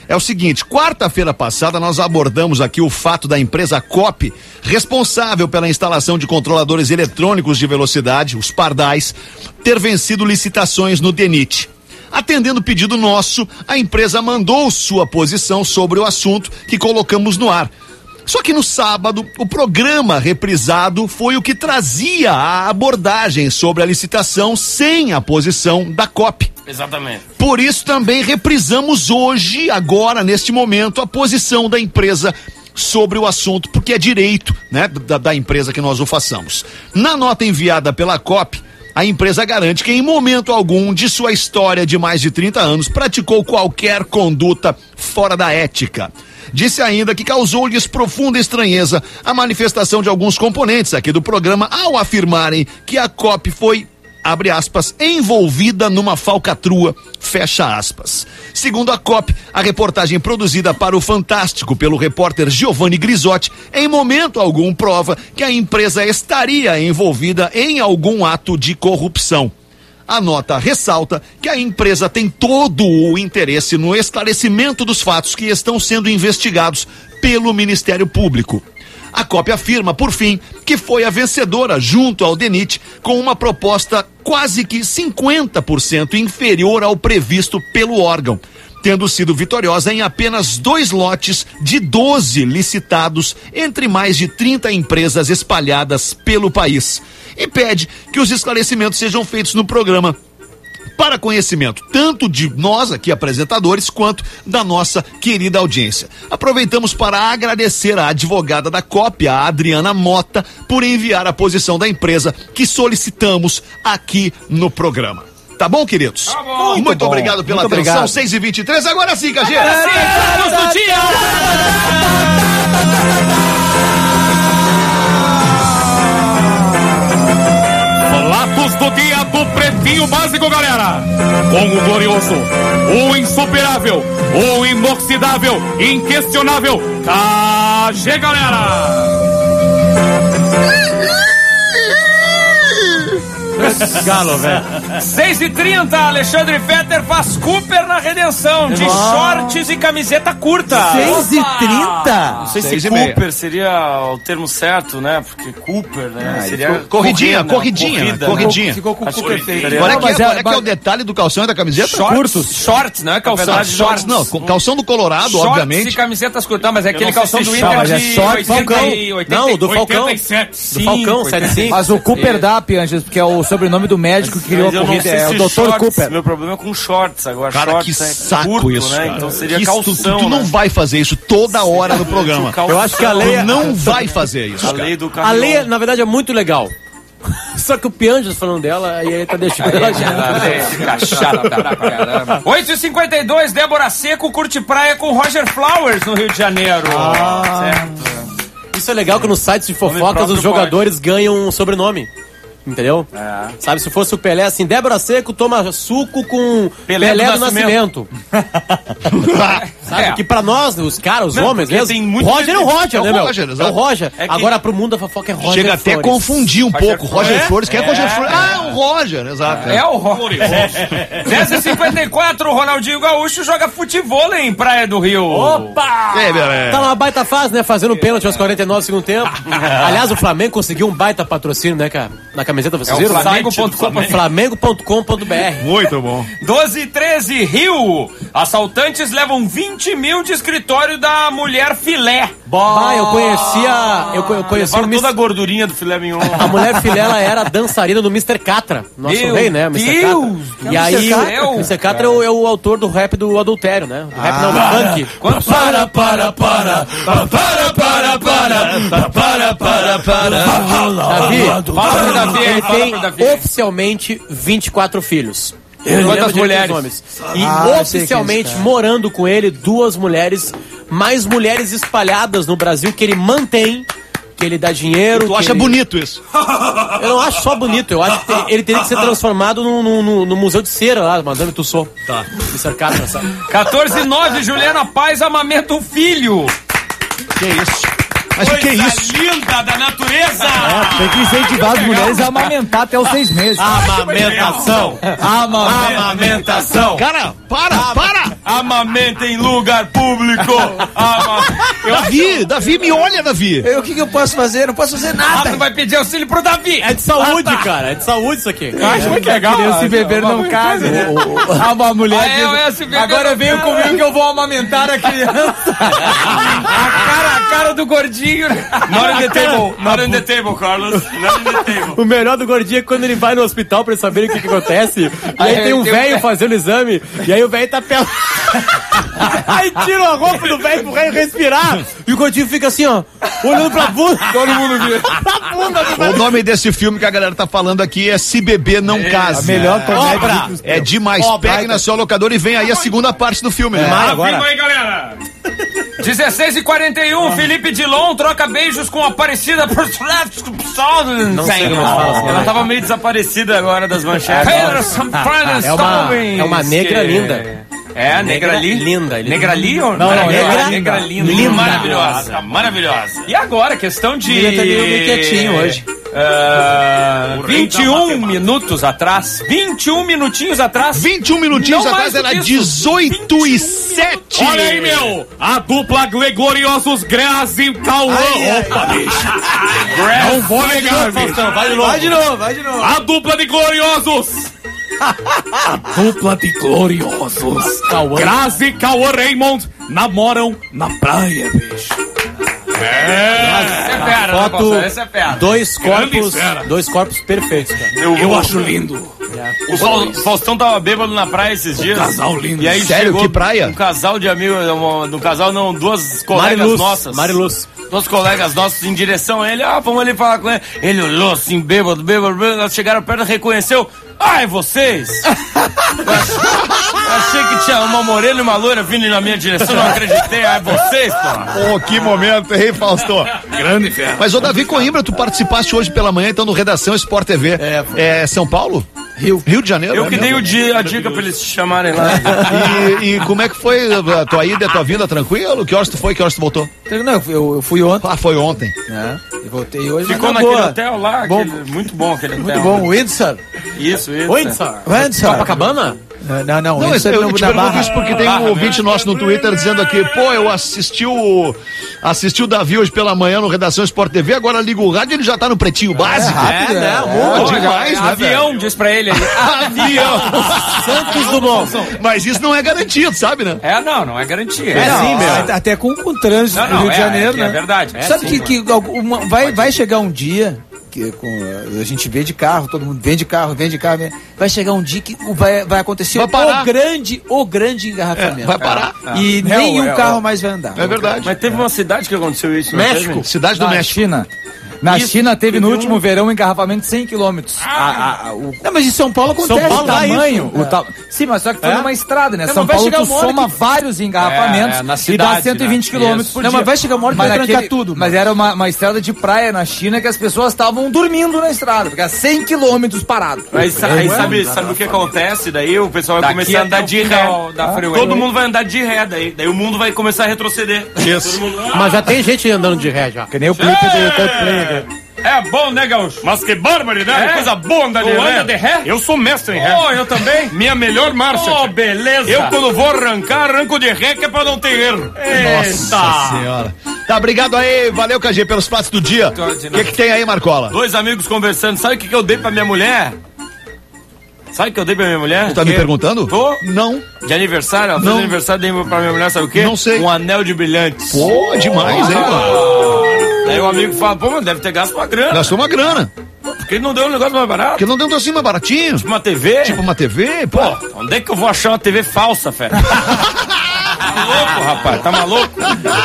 é o seguinte, quarta-feira passada nós abordamos aqui o fato da empresa Copi, responsável pela instalação de controladores eletrônicos de velocidade, os pardais, ter vencido licitações no DENIT. Atendendo o pedido nosso, a empresa mandou sua posição sobre o assunto que colocamos no ar. Só que no sábado, o programa reprisado foi o que trazia a abordagem sobre a licitação sem a posição da Copi. Exatamente. Por isso também reprisamos hoje, agora, neste momento, a posição da empresa sobre o assunto, porque é direito, né, da, da empresa que nós o façamos. Na nota enviada pela Copi, a empresa garante que em momento algum de sua história de mais de trinta anos praticou qualquer conduta fora da ética. Disse ainda que causou-lhes profunda estranheza a manifestação de alguns componentes aqui do programa ao afirmarem que a Copi foi, abre aspas, envolvida numa falcatrua, fecha aspas. Segundo a Copi, a reportagem produzida para o Fantástico pelo repórter Giovanni Grisotti, em momento algum prova que a empresa estaria envolvida em algum ato de corrupção. A nota ressalta que a empresa tem todo o interesse no esclarecimento dos fatos que estão sendo investigados pelo Ministério Público. A Copi afirma, por fim, que foi a vencedora junto ao DENIT com uma proposta quase que cinquenta por cento inferior ao previsto pelo órgão, tendo sido vitoriosa em apenas dois lotes de doze licitados entre mais de trinta empresas espalhadas pelo país. E pede que os esclarecimentos sejam feitos no programa, para conhecimento tanto de nós aqui apresentadores quanto da nossa querida audiência. Aproveitamos para agradecer à advogada da Copi, a Adriana Mota, por enviar a posição da empresa que solicitamos aqui no programa. Tá bom, queridos? Tá bom. Muito, Muito bom. obrigado pela Muito atenção. Obrigado. seis e vinte e três, agora sim, Cagê. Vamos do dia! Relatos do dia do Pretinho Básico, galera. Com o glorioso, o insuperável, o inoxidável, inquestionável Cagê, galera. Galo, velho. seis e trinta, Alexandre Fetter faz Cooper na redenção de shorts e camiseta curta. seis e trinta? Não sei se Cooper seria o termo certo, né? Porque Cooper, né? Ah, seria ficou, corridinha, corridinha, corrida, corridinha. Né? Ficou com o Cooper feio. Qual é, que é, qual é, que é o detalhe do calção e da camiseta? Shorts, curtos. Shorts, não é calção. Verdade, shorts, não. Calção do Colorado, shorts obviamente. Shorts e camisetas curtas, mas é aquele calção do Inter de é short, oitenta e oitenta. Não, do Falcão. oitenta e sete. Do Falcão, setenta e cinco. Mas o Cooper dá, Pianges, porque é o sobrenome do médico que criou a corrida, é o doutor Cooper. Meu problema é com shorts agora. Cara, shorts que é saco curto, isso, né? cara. Então seria isso, calção, tu, tu, tu né? não vai fazer isso toda hora no programa. Eu acho que a lei... Tu não vai fazer isso, A cara. lei do A caminhão. lei, na verdade, é muito legal. Só que o Pianges falando dela, e ele tá deixando ela já. oito e cinquenta e dois, Débora Seco curte praia com Roger Flowers no Rio de Janeiro. Ah. Certo. Isso é legal que nos sites de fofocas próprio os jogadores ganham um sobrenome. Entendeu? É. Sabe, se fosse o Pelé, assim, Débora Seco toma suco com Pelé Pelé, do do Nascimento. Sabe, É. que pra nós, os caras, os Não, homens porque mesmo, tem muito Roger é o Roger, É o né, meu? Roger, é exato. o Roger. É que- Agora pro mundo da fofoca é Roger Chega até a Flores. confundir um Roger pouco. Roger Flores. Flores, quem é, É. Roger Flores? Ah, é o Roger, exato. É o Roger. dez e cinquenta e quatro, Ronaldinho Gaúcho joga futevôlei em Praia do Rio. Opa! É, é, é. Tá numa baita fase, né? Fazendo pênalti aos quarenta e nove do segundo tempo. Aliás, o Flamengo conseguiu um baita patrocínio, né, cara? Na camiseta, vocês É o viram? Flamengo ponto com. Flamengo ponto com ponto b r. Muito bom. doze e treze, Rio. Assaltantes levam vinte mil de escritório da mulher filé. Ah, eu conhecia. Eu, co- eu conheci o Levaram toda a mister gordurinha do filé mignon. A mulher filé, ela era dançarina do mister Catra. Nosso Meu rei, né? mister Deus! Catra. E aí, Catra? o mister Catra é o, é o autor do rap do adultério, né? Do rap não, do funk. Quanto Para, para, para, para, para, para, para, para, para. Davi, Fala pro Davi aí, ele fala tem pro Davi. oficialmente vinte e quatro filhos. Eu Quantas lembro de mulheres? homens. E Ah, oficialmente sei que é isso, cara. morando com ele duas mulheres, mais mulheres espalhadas no Brasil que ele mantém, que ele dá dinheiro. Tu que acha ele- bonito isso? Eu não acho só bonito, eu acho que te- ele teria que ser transformado no, no, no- no Museu de Cera lá, Madame Tussauds. Tá. mister Catra, sabe? quatorze e nove, Juliana Paz amamenta o filho. Que isso? Mas o que é Coisa isso? linda da natureza! É, tem que incentivar as mulheres a amamentar até os seis meses. Amamentação. Amamentação! Cara, para, para! Amamenta em lugar público! Ama... Davi, Davi, me olha, Davi. Eu, o que, que eu posso fazer? Não posso fazer Ah, nada. tu vai pedir auxílio pro Davi. É de saúde, cara. É de saúde isso aqui. Acho muito legal. Se beber não casa, né? Ah, uma mulher Ah, é, diz, é, se beber agora não veio casa. comigo que eu vou amamentar a criança. A cara, a cara do gordinho. Not in the table, not in the table, Carlos. Not in the table. O melhor do gordinho é quando ele vai no hospital pra saber o que, que acontece. E aí Aí tem um tem um velho velho. fazendo o exame. E aí o velho tá pelado. Aí tira a roupa do velho pro velho respirar. E o gordinho fica assim, ó, olhando pra bunda. Todo mundo vira. Pra bunda do velho. O nome desse filme que a galera tá falando aqui é Se Beber Não Case. A melhor comédia. Obra. É demais. Obra. Pegue na sua locadora e vem aí a segunda parte do filme, né? Mas agora. Afirma aí, galera. dezesseis e quarenta e um, Felipe Dilon troca beijos com a Aparecida por Não sei como fala assim, Ela né? tava meio desaparecida agora das manchetes. É uma, é uma negra linda. É, a negra ali. Linda. Negra ali? Não, não, negra, negra- negra linda. linda. Maravilhosa, maravilhosa. E agora, questão de... Ele tá meio quietinho hoje. Ah, vinte e vinte e um minutos atrás. vinte e um minutinhos atrás. vinte e um minutinhos Não atrás mais do era que isso. dezoito e sete. Olha aí, meu! A dupla Gloriosos Grazi e Cauã. Opa, bicho! Não vou negar, bicho. Vai de novo. Vai de novo, vai de novo. A dupla de gloriosos! A dupla de gloriosos! Grazi e Cauã Raymond namoram na praia, bicho. Essa é fera, né, Foto, Faustão? Essa é fera. dois corpos, fera. dois corpos perfeitos, cara. Eu, eu acho lindo. O Fal- Faustão tava bêbado na praia esses dias. casal lindo. E aí Sério? chegou Que praia? Um casal de amigos, um, um casal não, duas colegas Mariluz, nossas. Mariluz. Duas colegas nossas em direção a ele. Ah, vamos ali falar com ele. Ele olhou assim, bêbado, bêbado, bêbado. Elas chegaram perto, reconheceu. Ah, é vocês? Eu achei que tinha uma morena e uma loira vindo na minha direção, não acreditei. Ah, é vocês, pô? Pô, que momento, hein, Fausto? Grande fera. Mas, ô Davi Coimbra, tu participaste hoje pela manhã, então, no Redação Sport T V. É, foi. É São Paulo? Rio. Rio de Janeiro? Eu é que mesmo? dei o dia, a dica pra eles te chamarem lá. E, e como é que foi a tua ida, a tua vinda, tranquilo? Que horas tu foi, que horas tu voltou? Não, eu, eu fui ontem, Ah, foi ontem. né? E voltei hoje. Ficou mas na naquele boa. hotel lá, Bom. aquele- muito bom aquele Muito hotel. bom, Windsor. Isso, isso. Windsor. Windsor. Copacabana? Não, não, não, Não, Windsor eu, no- eu te na pergunto Barra. isso porque tem um ouvinte nosso no Twitter dizendo aqui, pô, eu assisti o assisti o Davi hoje pela manhã no Redação Sport T V, agora liga o rádio e ele já tá no Pretinho Básico. rápido, É, né? é. Pô, Olha, demais, né, avião, velho? diz pra ele aí. Avião. Santos Dumont. Mas isso não é garantido, sabe, né? É, não, não é garantia. É Não, sim, meu. até- Até com, com trânsito Não, no não, Rio é, de Janeiro, é, né? é verdade. É Sabe sim, que, que alguma- vai, vai chegar um dia que com, a gente vê de carro, todo mundo vende carro, vende carro, vende- vai chegar um dia que o- vai, vai acontecer Vai parar. o grande, o grande engarrafamento. É, vai parar. E É, nenhum é, carro é. mais vai andar. É verdade. Mas teve uma cidade que aconteceu isso, não México. teve? Cidade do Na México. China. Na Isso, China teve no teve último um- verão um engarrafamento de cem quilômetros. A- a- a- o Não, mas em São Paulo acontece. São Paulo o dá tamanho, isso. o ta... Sim, mas só que foi É? numa estrada, né? Não, São mas vai Paulo chegar tu uma hora soma que- vários engarrafamentos É, é, na e cidade, dá cento e vinte né? quilômetros Isso. por Não, dia. mas vai chegar uma hora que Mas vai trancar naquele- tudo, Mas mano. era uma, uma estrada de praia na China que as pessoas estavam dormindo na estrada, porque era cem quilômetros parado. Aí, sa- aí sabe, sabe o que acontece? Daí o pessoal vai Daqui começar a até andar o de final ré. da freeway. Todo mundo vai andar de ré daí. Daí o mundo vai começar a retroceder. Isso. Todo mundo... Mas já tem gente andando de ré já. Que nem o clipe do Coldplay. É bom, né, Gaúcho? Mas que barbaridade, É? coisa boa andar de Tu ré. anda de ré? Eu sou mestre em ré. Oh, eu também. Minha melhor marcha. Oh, tia. beleza. Eu, quando vou arrancar, arranco de ré, que é pra não ter erro. Nossa senhora. Tá, obrigado aí. Valeu, K G, pelos fatos do dia. O que, que tem aí, Marcola? Dois amigos conversando. Sabe o que, que eu dei pra minha mulher? Sabe o que eu dei pra minha mulher? Tu tá me Que- perguntando? Tô. Não. De aniversário, ela fez Não. aniversário, dei pra minha mulher, sabe o quê? Não sei. Um anel de brilhantes. Pô, demais, hein, mano? Daí o amigo fala, pô, mas deve ter gasto uma grana. Gastou uma grana. Porque ele não deu um negócio mais barato. Porque não deu assim mais baratinho. Uma T V? Tipo uma T V, pô. Pô, onde é que eu vou achar uma T V falsa, fera? Tá maluco, rapaz? Tá maluco?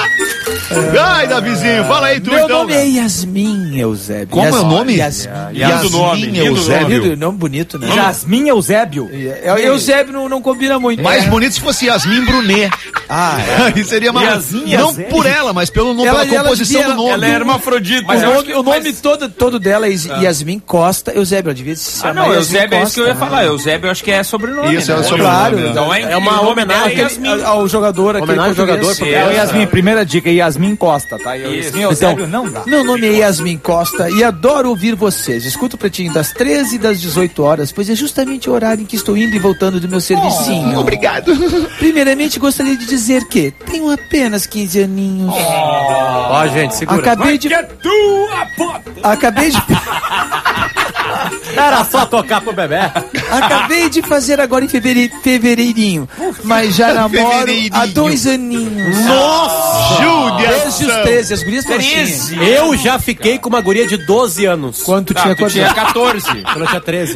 Ai, Davizinho, fala aí tu Meu então. nome é Yasmin Eusébio. Como é o nome? Yasmin. Lindo nome, Yasmin lindo Eusébio. Lindo, nome bonito, né? Jasmin Eusébio. É, Eusébio não, não combina muito. Mais É. bonito se fosse Yasmin Brunet. Ah, é. Aí seria mais. Yasmin Não Eusébio. por ela, mas pelo nome, Ela- pela ela composição devia- do nome. Ela é hermafrodita. Mas Eu o acho nome, que- o nome mas- todo, todo dela é Yasmin Costa Eusébio. Ela devia se Ah, chamar não, Yasmin Eusébio é isso que eu ia Costa. falar. Eusébio eu acho que é sobrenome. Isso, é né? o sobrenome. Claro. Então é, É uma o nome homenagem dela é Aquele- Yasmin. ao jogador, aquele Homenagem ao português. jogador, É, o Yasmin, primeira dica, Yasmin Costa, tá? Eu, Isso. Yasmin Eusébio não dá. Meu nome é Yasmin Costa e adoro ouvir vocês. Escuto o Pretinho das treze e das dezoito horas, pois é justamente o horário em que estou indo e voltando do meu servicinho. Obrigado. Primeiramente, gostaria de dizer que tenho apenas quinze aninhos. Ó, gente, segura. Acabei de... Acabei de... Era só tocar pro bebê. Acabei de fazer agora em fevereiro, fevereirinho, mas já namoro Fevereirinho. há dois aninhos. Nossa! Desde os treze, as gurias treze. Eu já fiquei com uma guria de doze anos. Quando tu Tá, tinha tu quantos tinha anos? catorze. Quando eu tinha treze.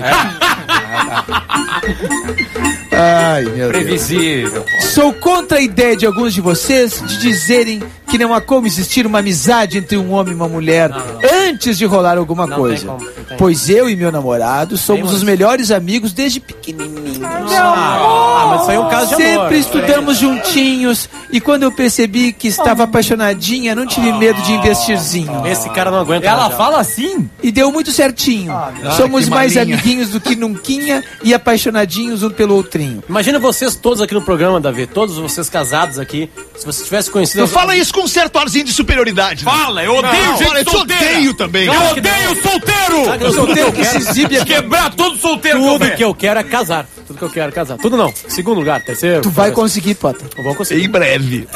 Ai, meu Deus. Previsível. Sou contra a ideia de alguns de vocês de dizerem que não há como existir uma amizade entre um homem e uma mulher antes de rolar alguma Não coisa. tem como, não tem. Pois eu e meu namorado somos Tem os uma- melhores amigos desde pequenininhos. Ah, mas isso aí é um caso de amor. Sempre estudamos juntinhos e quando eu percebi que estava apaixonadinha, não tive medo de investirzinho. Esse cara não aguenta. Ela mais, fala assim? E deu muito certinho. Somos que mais malinha. amiguinhos do que nunquinha e apaixonadinhos um pelo outrinho. Imagina vocês todos aqui no programa, Davi, todos vocês casados aqui, se você tivesse conhecido... Não fala isso com um certo arzinho de superioridade. né? Fala, eu odeio Não, gente fala, eu te solteira. odeio também. Eu odeio solteiro! Sabe que eu solteiro que se exibe aqui. Quebrar todo solteiro Tudo que eu que eu quero é casar. Tudo que eu quero é casar. Tudo não. Segundo lugar, terceiro. Tu vai quarto. conseguir, Potter. Não vou conseguir. Em breve.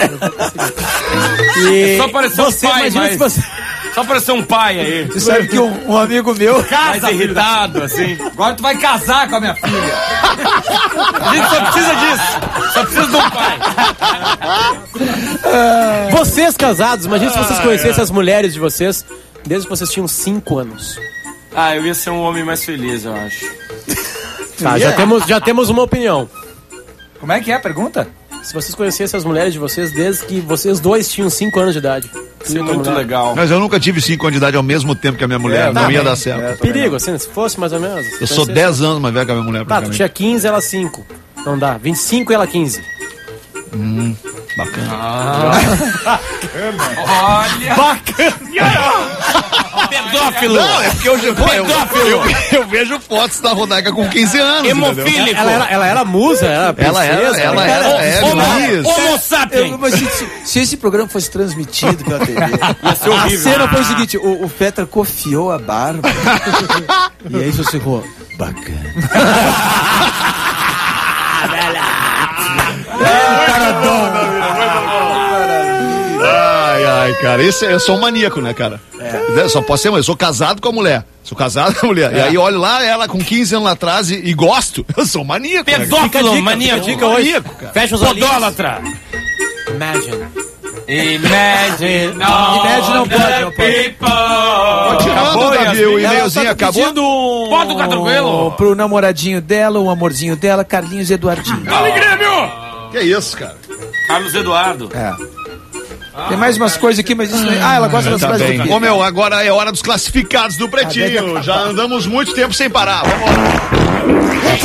E Só parecer um você, pai, imagina mas- se você... Só parecer um pai aí. Tu sabe que um, um amigo meu... Mais irritado, assim. Agora tu vai casar com a minha filha. A gente só precisa disso. Só precisa de um pai. Vocês casados, imagina se vocês conhecessem as mulheres de vocês desde que vocês tinham cinco anos. Ah, eu ia ser um homem mais feliz, eu acho. Tá, já temos, já temos uma opinião. Como é que é a pergunta? Se vocês conhecessem as mulheres de vocês desde que vocês dois tinham cinco anos de idade. Isso é muito legal. Mas eu nunca tive cinco anos de idade ao mesmo tempo que a minha mulher. É, não tá ia bem. dar certo. Perigo, assim, se fosse mais ou menos. Eu sou dez anos mais velho que a minha mulher. Tá, tu praticamente. tinha quinze, ela cinco. Não dá. vinte e cinco e ela quinze. Bacana. Pedófilo! Não, é porque eu, eu, eu, eu, eu vejo fotos da Rodaica com quinze anos. entendeu? Hemofílico! Ela era, ela era musa, era Ela era, princesa, ela cara. era, é, Homo, Luiz. homo Eu, sapiens! mas se, se esse programa fosse transmitido pela T V, Ia ser a horrível. cena foi o seguinte: o, o Petra cofiou a barba e aí você ficou bacana. Ai, ai, cara, esse, eu sou um maníaco, né, cara? É. Só posso ser, mas eu sou casado com a mulher. Sou casado com a mulher. E aí olho lá, ela com quinze anos lá atrás e, e gosto. Eu sou um maníaco. né? Pedófilo, maníaco! Fica hoje. Maníaco, cara. Fecha os olhinhos. Podólatra! Imagine. Imagine Imagine não pode, não pode. people! Continuando, Davi, o Ela e-mailzinho tá acabou. pedindo um- Bota o Catroguelo. pro namoradinho dela, um amorzinho dela, Carlinhos Eduardinho. Dale, Grêmio! Que isso, cara? Carlos Eduardo. É. Tem mais umas coisas aqui, mas isso não é... Ah, ela gosta das Tá frases bem. do quê? Ô, meu, agora é hora dos classificados do Pretinho. Já andamos muito tempo sem parar. Vamos lá.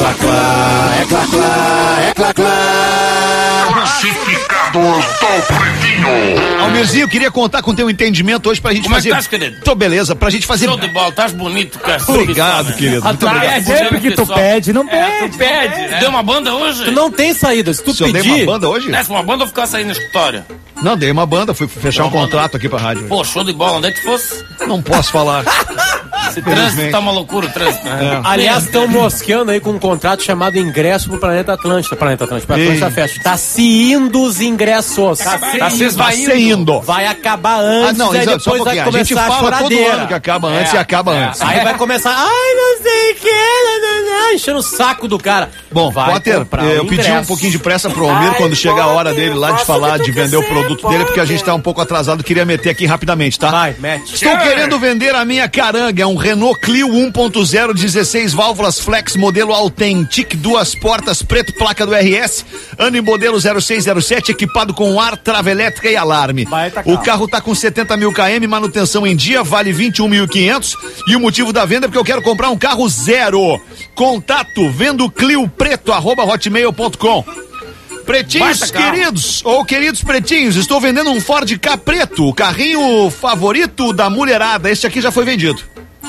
Classificados do Pretinho. Almirzinho, queria contar com teu entendimento hoje pra gente Como é que fazer... estás, querido? Tô beleza, pra gente fazer... Show de bola, estás bonito, cara. Obrigado, querido. Muito obrigado. É sempre que tu pede, não pede. Tu pede. Tu deu uma banda hoje? Tu não tem saída. Se tu Se eu dei pedir... uma banda hoje? Desce uma banda ou ficar saindo no escritório? Não, dei uma banda, fui fechar um Uma banda. contrato aqui pra rádio. Pô, show de bola, onde é que fosse? Não posso falar. Esse trânsito tá uma loucura, o trânsito. né? Aliás, estão mosqueando aí com um contrato chamado Ingresso pro Planeta Atlântida. Planeta Atlântida, pra Ei. Atlântida Fest. Tá se indo os ingressos. Tá se Tá esvaindo. se indo. Vai acabar antes, Ah, não, aí exato, só um depois vai pouquinho. A gente começar a, fala todo choradeira. ano que acaba antes É, e acaba é. antes. Aí vai começar, ai, não sei o que, nananã, enchendo o saco do cara. Bom, vai Potter, comprar eu o pedi um ingresso. pouquinho de pressa pro Almir quando chega a hora dele lá de falar, de vender o produto dele, porque a gente tá um pouco atrasado, queria meter aqui rapidamente, tá? Vai, mete. Estou querendo vender a minha caranga, é um Renault Clio um ponto zero, dezesseis válvulas flex, modelo Authentic, duas portas, preto, placa do R S, ano e modelo zero seis zero sete, equipado com ar, trava elétrica e alarme. Baita O carro. carro tá com setenta mil quilômetros, manutenção em dia, vale vinte e um mil e quinhentos, e o motivo da venda é porque eu quero comprar um carro zero. Contato, vendo Clio Preto, arroba hotmail ponto com. Pretinhos Baita carro. queridos, ou queridos pretinhos, estou vendendo um Ford Ka preto, o carrinho favorito da mulherada. Este aqui já foi vendido.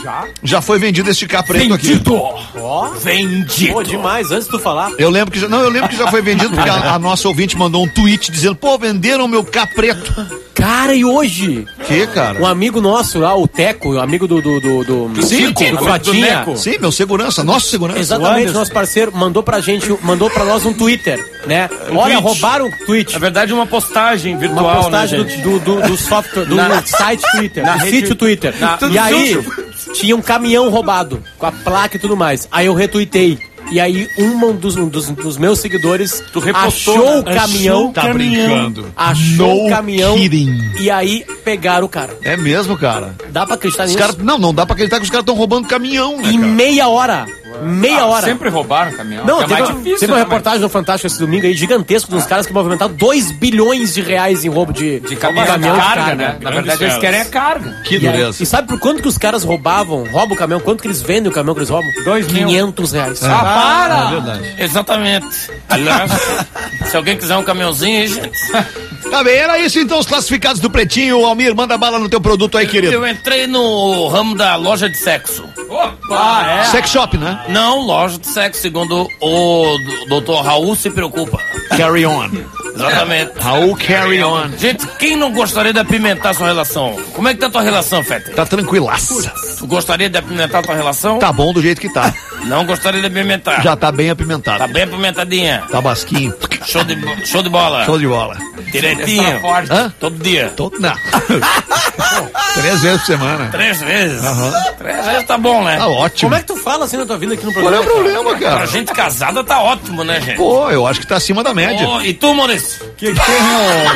Já? Já foi vendido este cá preto Vendido. aqui. Ó, Vendido. pô, demais, antes de tu falar. Eu lembro que já, não, eu lembro que já foi vendido porque a, a nossa ouvinte mandou um tweet dizendo, pô, venderam meu cá preto. Cara, e hoje? Que, cara? Um amigo nosso lá, o Teco, o amigo do... do, do, do Sim, do, do- Fatinha. do Sim, meu segurança, nosso segurança. Exatamente, nosso parceiro mandou pra gente, mandou pra nós um Twitter, né? Olha, tweet. roubaram o tweet. Na verdade, uma postagem virtual, Uma postagem né, do, gente? do, do, do software, do Na- site Twitter, na do rede- sítio Twitter. na- E aí, tinha um caminhão roubado, com a placa e tudo mais. Aí eu retuitei. E aí, um dos, um dos, dos meus seguidores Tu repostou, achou né? o caminhão. Tá brincando. Achou No o caminhão. kidding. E aí, pegaram o cara. É mesmo, cara. Dá pra acreditar Os nisso? cara, não, não dá pra acreditar que os caras estão roubando caminhão, né, Em cara? meia hora. Meia Ah, hora. Sempre roubaram o caminhão. Não, é teve, mais uma- difícil. teve uma né, reportagem no Fantástico esse domingo aí, gigantesco, dos caras que movimentaram dois bilhões de reais em roubo de, De caminhão, caminhão de de carga, carga. né? Na Grandes verdade, eles celas. querem é carga. Que E, aí- dureza. e sabe por quanto que os caras roubavam, roubam o caminhão? Quanto que eles vendem o caminhão que eles roubam? Dois mil. quinhentos reais. Ah, para! É verdade. Exatamente. Aliás, se alguém quiser um caminhãozinho aí, gente. Tá bem, era isso então, os classificados do Pretinho. Almir, manda bala no teu produto aí, querido. Eu entrei no ramo da loja de sexo. Ah, é. Sex shop, né? Não, loja de sexo, segundo o doutor Raul se preocupa. Carry on. Exatamente. Raul, carry on. Gente, quem não gostaria de apimentar sua relação? Como é que tá a tua relação, Fete? Tá tranquilaça. Tu gostaria de apimentar tua relação? Tá bom do jeito que tá. Não gostaria de apimentar. Já tá bem apimentado. Tá bem apimentadinha. Tá basquinho. Show de, bo- show de bola. Show de bola. Direitinho. forte. Hã? Todo dia. Tô, não. Três vezes por semana. Três vezes. Três vezes tá bom, né? Tá ótimo. Como é que tu fala assim na tua vida aqui no Qual é programa? o problema, Pra cara? gente casada tá ótimo, né, gente? Pô, eu acho que tá acima da média. Ô, e tu, Maurício? Que que tem,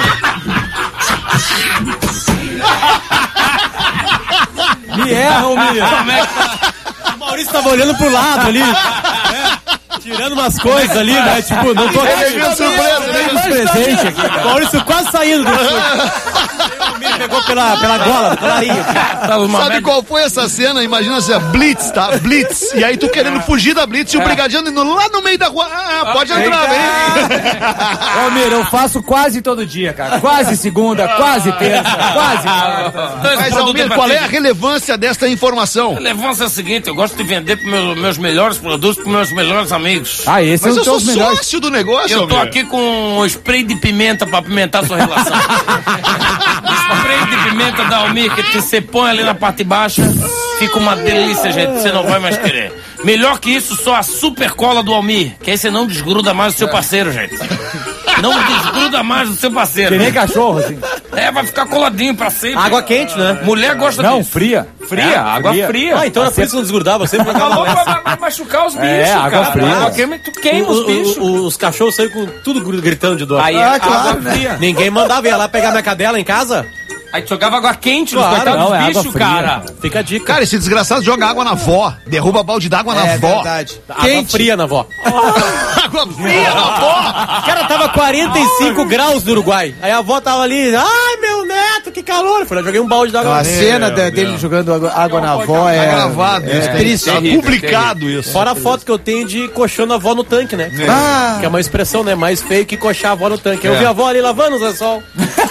ô? Me erra, ô Miriam. Como é que tá? O Maurício tava olhando pro lado ali, né? Tirando umas coisas ali, né? Tipo, não tô aqui. Ele é surpresa, né? presente aqui, cara. Maurício quase saindo do estúdio. Me pegou pela, pela gola, pela larinha. Tá uma Sabe média- qual foi essa cena? Imagina assim, a Blitz, tá? Blitz. E aí tu querendo fugir da Blitz e o brigadiano indo lá no meio da rua. Ah, pode entrar, vem. Ô, Mira, eu faço quase todo dia, cara. Quase segunda, quase terça, quase quarta. Então, esse Mas, produto Almir, pra qual é ti. a relevância desta informação? A relevância é a seguinte, eu gosto de vender para meus, meus melhores produtos para meus melhores amigos. Ah, esse Mas é eu um sou dos melhores. sócio do negócio, Eu tô Almir. aqui com um spray de pimenta pra apimentar sua relação. Spray de pimenta da Almir que você põe ali na parte baixa, fica uma delícia, gente. Você não vai mais querer. Melhor que isso, só a super cola do Almir, que aí você não desgruda mais do seu parceiro, gente. Não desgruda mais do seu parceiro. Que nem cachorro, assim. É, vai ficar coladinho pra sempre. Água quente, né? Mulher gosta Não, disso. fria. Fria, água fria. Ah, então era por isso que não desgrudava, sempre Tá jogava louco nessa. pra, pra machucar os bichos, É, água cara. fria. Água queima, tu queima os O- o- bichos. o- Os cachorros saíram com tudo gritando de dor. Aí é água fria. Ninguém mandava ir lá pegar minha cadela em casa? Aí tu jogava água quente nos Claro, coitados não, é dos água bichos, fria. cara. Fica a dica. Cara, esse desgraçado joga água na vó. Derruba balde d'água na É vó. verdade. Água fria na avó. Água fria na vó. Cara, tava quarenta e cinco graus no Uruguai. Aí a avó tava ali, ai meu neto, que calor. Eu falei, joguei um balde d'água. A cena da- dele jogando água, água na avó Tá é. gravado é isso. triste. Tá publicado isso. Fora a foto que eu tenho de coxando a avó no tanque, né? Ah, Que é uma expressão, né? Mais feio que coxar a avó no tanque. Eu É. vi a avó ali lavando o lençol.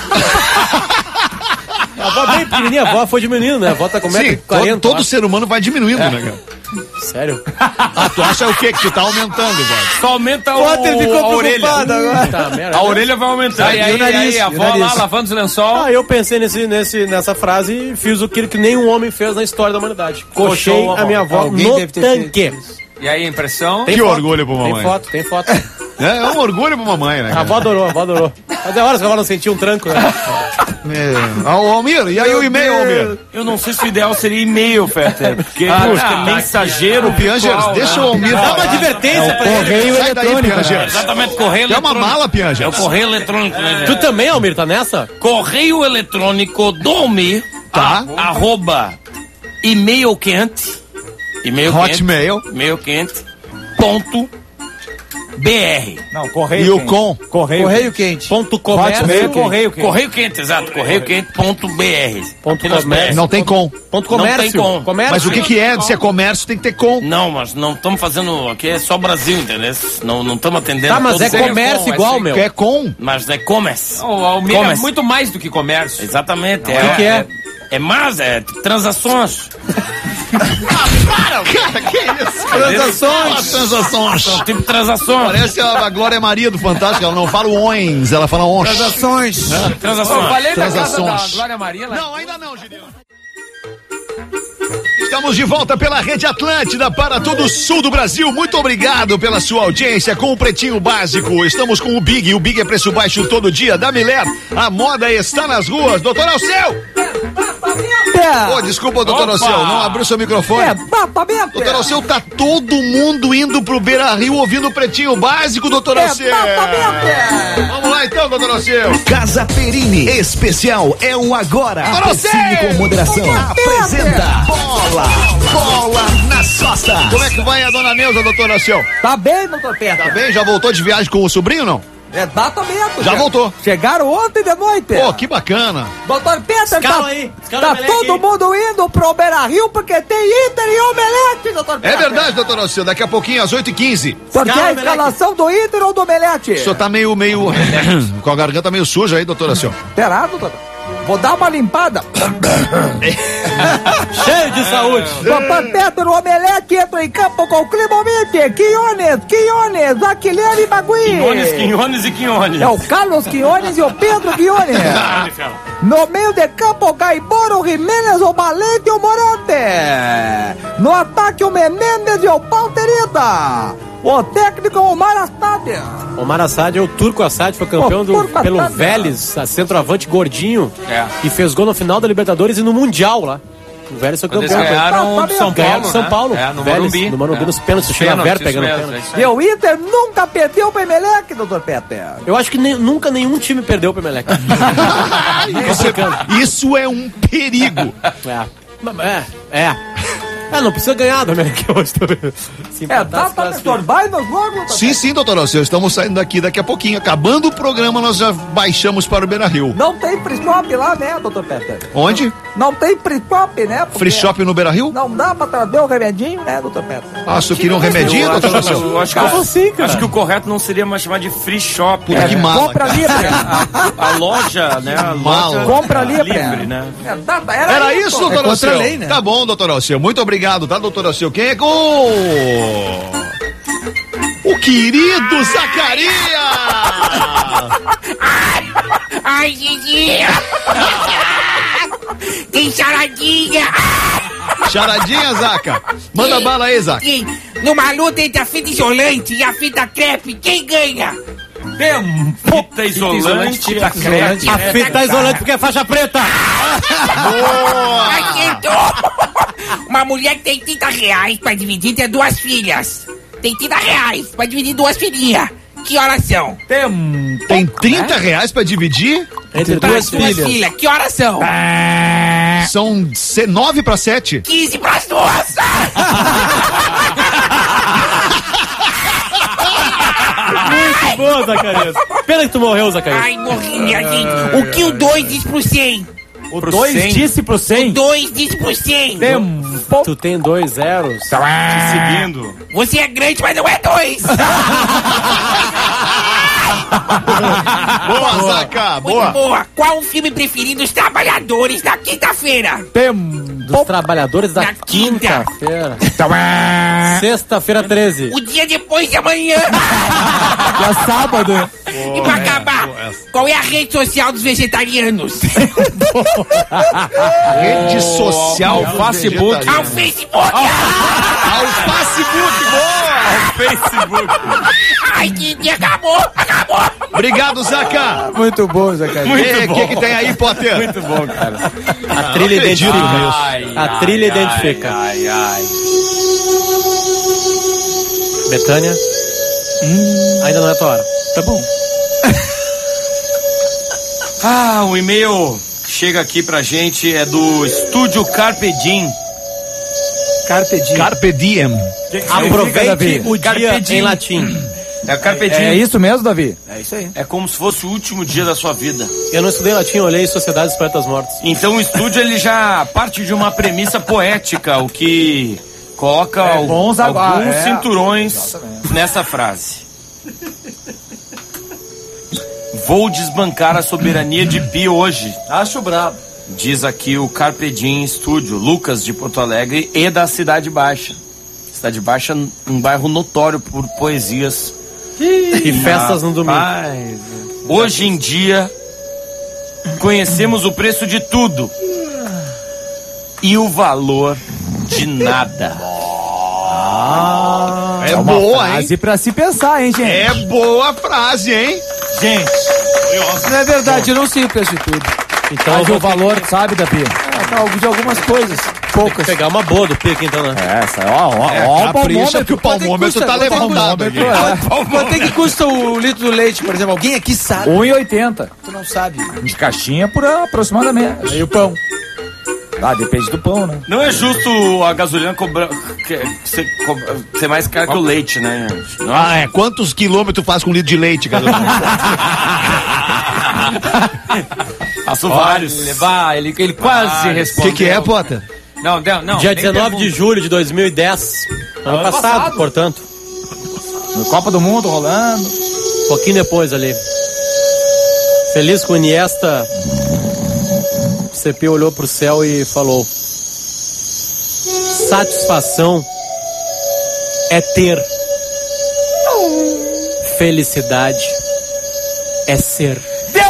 A avó bem pequenininha, a avó foi diminuindo, né? A avó tá com Sim, um metro e quarenta. todo, todo ser humano vai diminuindo, né, cara? Sério? Ah, tu acha o quê? Que tu tá aumentando, velho? Só aumenta o, Potter ficou a orelha. preocupado agora. Tá, merda. A orelha vai aumentar. Aí, aí, o nariz, aí, a e o avó lá nariz. lavando os lençol. Ah, eu pensei nesse, nesse, nessa frase e fiz aquilo que nenhum homem fez na história da humanidade. Cochei Coxou a a minha avó Alguém no deve ter tanque. E aí, a impressão? Tem Que foto, orgulho pra Tem mamãe. foto, tem foto. É, é um orgulho pra mamãe, né? A cara? avó adorou, a avó adorou. Mas é horas que a avó não sentia um tranco, né? É. Ó, Almir, e aí o e-mail, Almir? Eu não sei se o ideal seria e-mail, Fetter. Porque, Ah, puxa, tá. mensageiro Piangers, virtual, deixa né? o Almir Dá uma falar. advertência pra ele. Correio Sai daí, eletrônico. né? Piangers. Exatamente, correio É uma eletrônico. mala, É o Piangers. correio eletrônico, né? Tu também, Almir, tá nessa? Correio eletrônico do Almir, Tá. arroba e-mail quente, e-mail quente, Hotmail. e-mail quente, ponto, br. Não, correio E o quente. com? Correio, Correio quente. Ponto comércio. Hotmail, correio quente. Correio quente, exato, correio quente, ponto, br. Ponto Apenas comércio. br. Não tem com. Ponto Não comércio. tem com. Comércio. Mas o que que é? Se é comércio, tem que ter com. Não, mas não estamos fazendo, aqui é só Brasil, entendeu? Não não estamos atendendo Tá, mas todos é os- comércio com, igual, assim, meu. Que é com. Mas é commerce. O Almir é Commerce. muito mais do que comércio. Exatamente. O que que é? É mais, é transações. Cara, que isso? Transações. Transações. São tipo transações. Parece a, a Glória Maria do Fantástico, ela não fala ons, ela fala ons. Transações. Transações. Eu falei da casa Transações. da Glória Maria lá. Não, ainda não, Gideon. Estamos de volta pela Rede Atlântida para todo o sul do Brasil. Muito obrigado pela sua audiência com o Pretinho Básico. Estamos com o Big. O Big é preço baixo todo dia. Da Miler, a moda está nas ruas. Doutor Alceu! É. Ô, desculpa, doutor Opa! Alceu, não abriu seu microfone. É, batamento. Doutor Alceu, tá todo mundo indo pro Beira Rio ouvindo o Pretinho Básico, doutor É, Alceu. batamento. Vamos lá então, doutor Alceu. Casa Perini, especial é o agora. Doutor Alceu. Aprecie com moderação. Apresenta Bola, Bola nas costas. Como é que vai a dona Neuza, doutor Alceu? Tá bem, doutor Peter? Tá bem? Já voltou de viagem com o sobrinho, não? É, batamento. Já voltou. Chegaram ontem de noite. Pô, que bacana. Doutor Peter, Escala tá, aí, escala tá o Omelete todo aí. mundo indo pro Beira Rio porque tem Inter e Omelete, doutor É Peter. verdade, doutor Alceu, daqui a pouquinho, às oito e quinze. Porque Escala a o Omelete. escalação do Inter ou do Omelete? O senhor tá meio, meio... com a garganta meio suja aí, doutor Alceu. Terá, doutor? Vou dar uma limpada. Cheio de saúde. Doutor Peter, o Omelete entra em campo com o Climovite, Quinones, Quinones, Aquilene e Bagui. Quinhones, Quinhones e Quinhones. É o Carlos Quinones e o Pedro Quinones. No meio de campo, Gaiboro, Jimenez, o Valente e o Morante. No ataque, o Menendez e o Palterita. O técnico, o Omar Assad. Omar Assad é o Turco Assad, foi campeão O do, Turco pelo Assad. Vélez, a centroavante gordinho, É. e fez gol no final da Libertadores e no Mundial lá. O Vélez foi Quando campeão. eles ganharam do São Ganharam Paulo, do São né? Paulo. É, no Vélez, Morumbi. No Morumbi, É. nos pênaltis, o Chilaver Pênaltis, pegando isso pênalti. mesmo, é isso aí. E o Inter nunca perdeu pro Emelec, doutor Peter. Eu acho que nem- nunca nenhum time perdeu pro Emelec. Isso é, isso é um perigo. É, é, é. É, não precisa ganhar do Emelec hoje também. Se É, empatar, dá se pra classifica. masturbar nos jogos? Sim, sim, doutor Alceu, estamos saindo daqui daqui a pouquinho. Acabando o programa, nós já baixamos para o Beira Rio. Não tem free shop lá, né, doutor Peter? Onde? Não tem free shop, né? porque Free shop no Beira Rio? Não dá pra trazer o remedinho, né, doutor Peter? Ah, o senhor queria um remedinho, Eu doutor acho, Alceu? eu acho que, Como assim, cara? acho que o correto não seria mais chamar de free shop. Puta, né? que mala, Compra cara. livre. A loja, né? A Mala. loja Compra livre. né? É, tá, tá, era, Era isso, doutor contra Alceu? a lei, né? Tá bom, doutor Alceu. Muito obrigado, tá, doutor Alceu? Quem é com... O querido Zacarias! Ai, Didi! Tem charadinha! Charadinha, Zaca? Manda bala aí, Zaca. E numa luta entre a fita isolante e a fita crepe, quem ganha? Fita isolante, fita crepe. A fita isolante porque é faixa preta. Acertou! Uma mulher que tem trinta reais pra dividir entre duas filhas. Tem trinta reais pra dividir duas filhinhas. Que horas são? Tem trinta reais pra dividir? Entre Para duas duas filhas. filhas. Que horas são? São se- nove para sete. quinze pras duas! Muito bom, Zacarias. Pena que tu morreu, Zacarias. Ai, morri, minha gente. O que o dois diz pro cem? O dois cem. disse pro O cem. dois diz pro cem. Tu tem dois zeros. Te seguindo. Você é grande, mas não é dois. Boa, Zaca, Muito boa. boa. Qual o filme preferido dos trabalhadores da quinta-feira? Dos trabalhadores da Na quinta. quinta-feira. Sexta-feira treze. O dia depois de amanhã. É sábado. E pra acabar, qual é a rede social dos vegetarianos? Rede social Ao Facebook. Ao Facebook. Ao Facebook, boa. Facebook. Ai, que acabou, acabou. Obrigado, Zaca. Muito bom, Zacarias. O que, que tem aí, Potter? Muito bom, cara. A trilha acredito identifica. Ai, A ai, trilha ai, identifica. Ai, ai. Betânia. Ainda não é tua hora. Tá bom. Ah, o e-mail que chega aqui pra gente é do Estúdio Carpe Diem. Carpe diem. Carpe diem. Aproveite Davi? o Carpe dia diem. em latim. É o Carpe Diem. É isso mesmo, Davi? É isso aí. É como se fosse o último dia da sua vida. Eu não estudei latim, eu olhei Sociedade dos Poetas Mortos. Então o estúdio ele já parte de uma premissa poética, o que coloca É, al- bons alguns agora, é. cinturões nessa frase. Vou desbancar a soberania de Pi hoje. Acho brabo. Diz aqui o Carpe Diem Estúdio, Lucas de Porto Alegre e da Cidade Baixa. Cidade Baixa, um bairro notório por poesias. E festas no domingo. Rapaz, hoje em dia, conhecemos o preço de tudo e o valor de nada. Ah, é, É uma boa, frase hein? pra se pensar, hein, gente? É boa a frase, hein? Gente, não é verdade, eu não sei o preço de tudo. Então Mas eu o vou valor, sabe, Davi? É, tá, de algumas coisas, poucas. pegar uma boa do pique, então, né? É, essa, ó, ó, É, ó, o capricha que o palmômetro tá levantado aqui. Quanto é que custa o litro do leite, por exemplo? Alguém aqui sabe? um e oitenta. Tu não sabe. De caixinha por aproximadamente. E o pão? Ah, depende do pão, né? Não é justo a gasolina cobrar que- ser, co- ser mais cara que o leite, né, gente? Não Ah, é. Quantos quilômetros faz com um litro de leite, cara? Faço vários. Levar, ele, ele quase Vários. O respondeu. que, que é, Pota? Não, não, não. Dia nem dezenove de pergunta. julho de dois mil e dez. Ano passado, portanto. No Copa do Mundo rolando. Um pouquinho depois ali. Feliz com o Iniesta. C P olhou pro céu e falou: satisfação é ter. Felicidade é ser.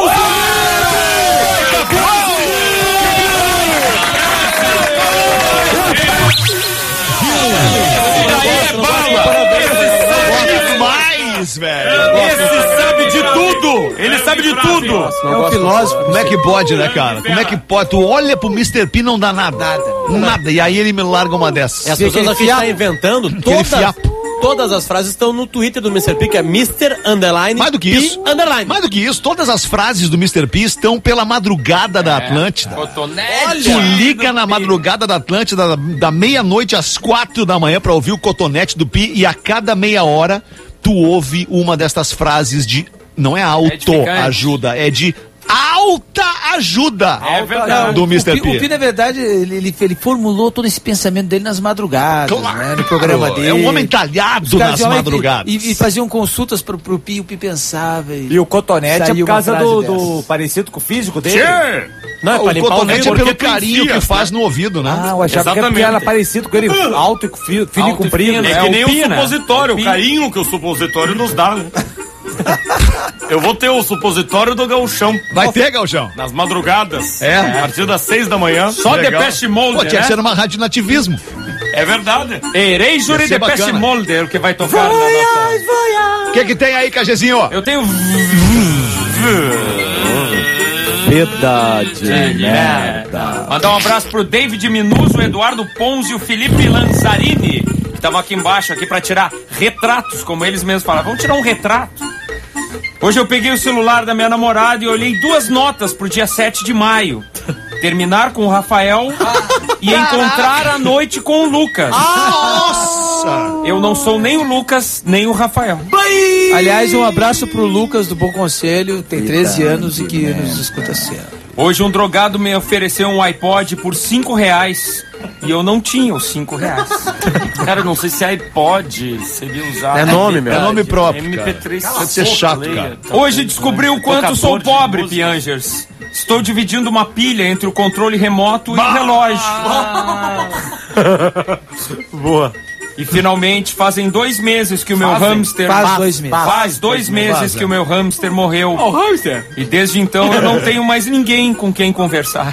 Mais, velho. Esse sabe de tudo! Ele sabe de tudo! É um filósofo. Como é que pode, né, cara? Como é que pode? Tu olha pro mister P, não dá nada. Nada. Nada. E aí ele me larga uma dessas. E as pessoas aqui estão inventando Aquele todas, fiapo. todas as frases estão no Twitter do mister P, que é mister Underline Mais do que P isso. Underline. Mais do que isso, todas as frases do mister P estão pela madrugada da Atlântida. Cotonete. Tu liga na madrugada da Atlântida, da, da meia-noite às quatro da manhã pra ouvir o cotonete do Pi, e a cada meia hora tu ouve uma destas frases de, não é autoajuda, é de alta ajuda É verdade. do mister O Pi, o Pi, P. na verdade, ele, ele, ele formulou todo esse pensamento dele nas madrugadas, né? No programa dele. É um homem talhado Os caras nas iam lá e- madrugadas. E, e faziam consultas pro, pro Pi, o Pi pensava. E, E o cotonete é Saiu por uma causa frase do, dessa. do parecido com o físico dele. Não, é pra O limpar o cotonete é ouvido. pelo porque tu carinho enfias, que faz no ouvido, né? Ah, eu achava que Exatamente. era parecido com ele, alto e fi- fino e Alto e comprido. fino, né? É que nem o Pina. supositório, o Pina. carinho que o supositório nos dá, né? Eu vou ter o supositório do gauchão. Vai ter, Galchão. Nas madrugadas. É. A partir das seis da manhã. Só Legal. Depeche Mode, Pô, tinha né? que ser numa rádio nativismo. É verdade. Erasure Ia e ser Depeche bacana. Mode, o que vai tocar na nossa... O que que tem aí, Cagezinho? Eu tenho... Verdade. merda. Mandar um abraço pro David Minuso, o Eduardo Pons e o Felipe Lanzarini, que estavam aqui embaixo aqui pra tirar retratos, como eles mesmos falavam. Vamos tirar um retrato. Hoje eu peguei o celular da minha namorada e olhei duas notas pro dia sete de maio. Terminar com o Rafael e encontrar a noite com o Lucas. Nossa! Eu não sou nem o Lucas, nem o Rafael. Aliás, um abraço pro Lucas do Bom Conselho, tem treze anos e que nos escuta sempre. Hoje um drogado me ofereceu um iPod por cinco reais e eu não tinha os cinco reais. Cara, eu não sei se iPod seria usado. É nome, meu. É nome próprio, M P três. Deve ser chato, cara. Hoje descobri o quanto Tocador sou de pobre, música. Piangers. Estou dividindo uma pilha entre o controle remoto e o relógio. Boa. E finalmente fazem dois meses que o meu Fazem. hamster... Faz dois meses. Faz dois meses que o meu hamster morreu. O hamster. E desde então eu não tenho mais ninguém com quem conversar.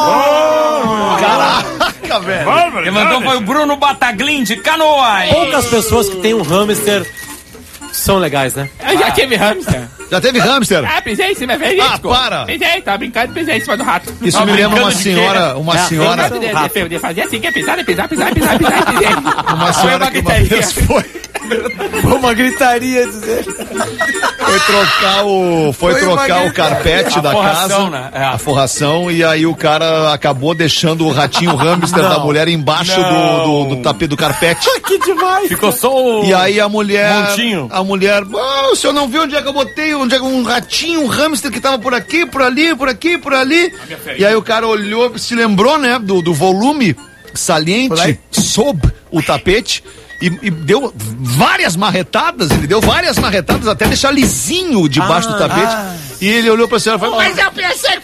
Caraca, velho. Quem mandou foi o Bruno Bataglin de Canoas. Poucas pessoas que têm um hamster são legais, né? Eu já tive hamster. Já teve hamster? Ah, pisei em cima, verídico. Ah, para. Pisei, tava brincando, pisei em cima do rato. Isso Tá me lembra uma brincando de quê? senhora, uma senhora, De, de, de fazer assim, que é pisar, é pisar, pisar, pisar, pisar, pisei. uma senhora que uma vez foi, Uma gritaria dizer. foi trocar o, foi Foi uma trocar o grita- carpete A da forração, casa, né? É. a forração, e aí o cara acabou deixando o ratinho hamster da mulher embaixo do, do, do tapete do carpete. Ficou só o. E aí a mulher, Montinho. a mulher, "Ah, o senhor não viu onde é que eu botei, onde é que um ratinho, um hamster que tava por aqui, por ali, por aqui, por ali. E aí o cara olhou, se lembrou, né, do, do volume saliente sob o tapete e, e deu várias marretadas, ele deu várias marretadas até deixar lisinho debaixo do tapete. E ele olhou pra senhora e falou, mas eu pensei que fosse minha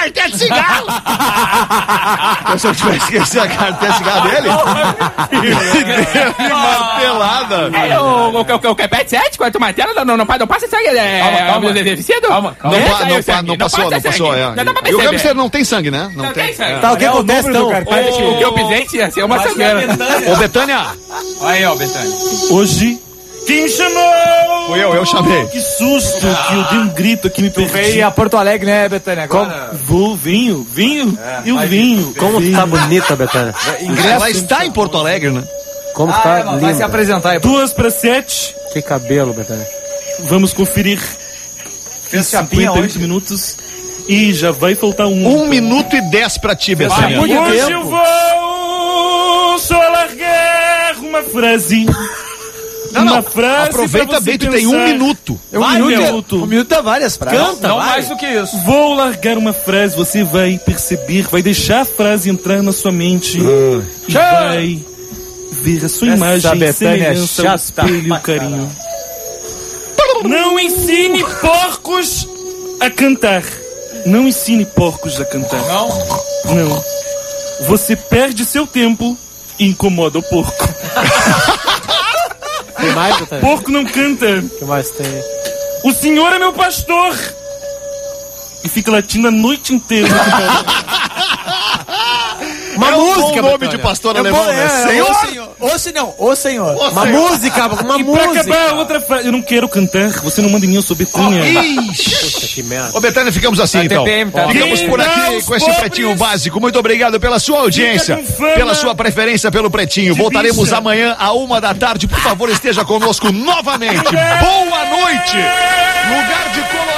carteira de cigarro! Se eu tivesse esquecido a carteira de cigarro dele, que martelada! É, o, o, o, o Capete sete, quanto martelo, não, não, não, não passa sangue, é... Calma, calma. Deficido? Calma, calma. Não, É, pa- saiu não, pa- sangue, não passou, não passa passou. sangue. É. Não dá pra E o perceber. hamster não tem sangue, né? Não tem sangue. Tá, o que É o acontece número do então? carpete. O que eu pisei tinha ser uma sangueira. Ô, Betânia, Olha aí, ó, Betânia. Hoje, quem chamou? fui eu, eu chamei. Que susto que eu dei um grito aqui, me Veio perdi. a Porto Alegre, né, Betânia? Agora. Vou, vinho, vinho, eu vinho. Como tu tá bonita, Betânia. Ela está em Porto Alegre, né? Como tu Ah, tá é, mas vai se linda. apresentar aí. Duas para sete, Que cabelo, Betânia. vamos conferir. Fez chapinha cinquenta e oito hoje. minutos e já vai faltar um. Um minuto e dez pra ti, Betânia. muito Hoje tempo. eu vou só largar uma frase. Não, uma não, frase aproveita pra você bem, tu tem um pensar. minuto. Um Vai, minuto, é- minuto. um minuto é várias frases. Canta, Não vai. mais do que isso. Vou largar uma frase, você vai perceber, vai deixar a frase entrar na sua mente e vai ver a sua Essa imagem Betânia é semelhança ao chata espelho pra carinho. Não ensine porcos a cantar. Não ensine porcos a cantar. Não? Não. Você perde seu tempo e incomoda o porco. Tem mais, Betânia? Porco não canta. O que mais tem? O senhor é meu pastor. E fica latindo a noite inteira. Uma é um música, bom nome Betânia. de pastor É alemão, bom, né? é, Senhor. Ô senhor. Ô senhor. Ô senhor. Uma música, uma E pra acabar, música. outra frase. Eu não quero cantar. Você não manda em mim, eu sou Betânia. Ixi. Que merda. Ô, Betânia, ficamos assim, Tá então. T P M, tá? Ficamos por aqui com esse pobres. Pretinho Básico. Muito obrigado pela sua audiência, Fica com fama pela sua preferência pelo Pretinho. de Voltaremos bicha. amanhã à uma da tarde. Por favor, esteja conosco novamente. Boa noite! Lugar de colocar.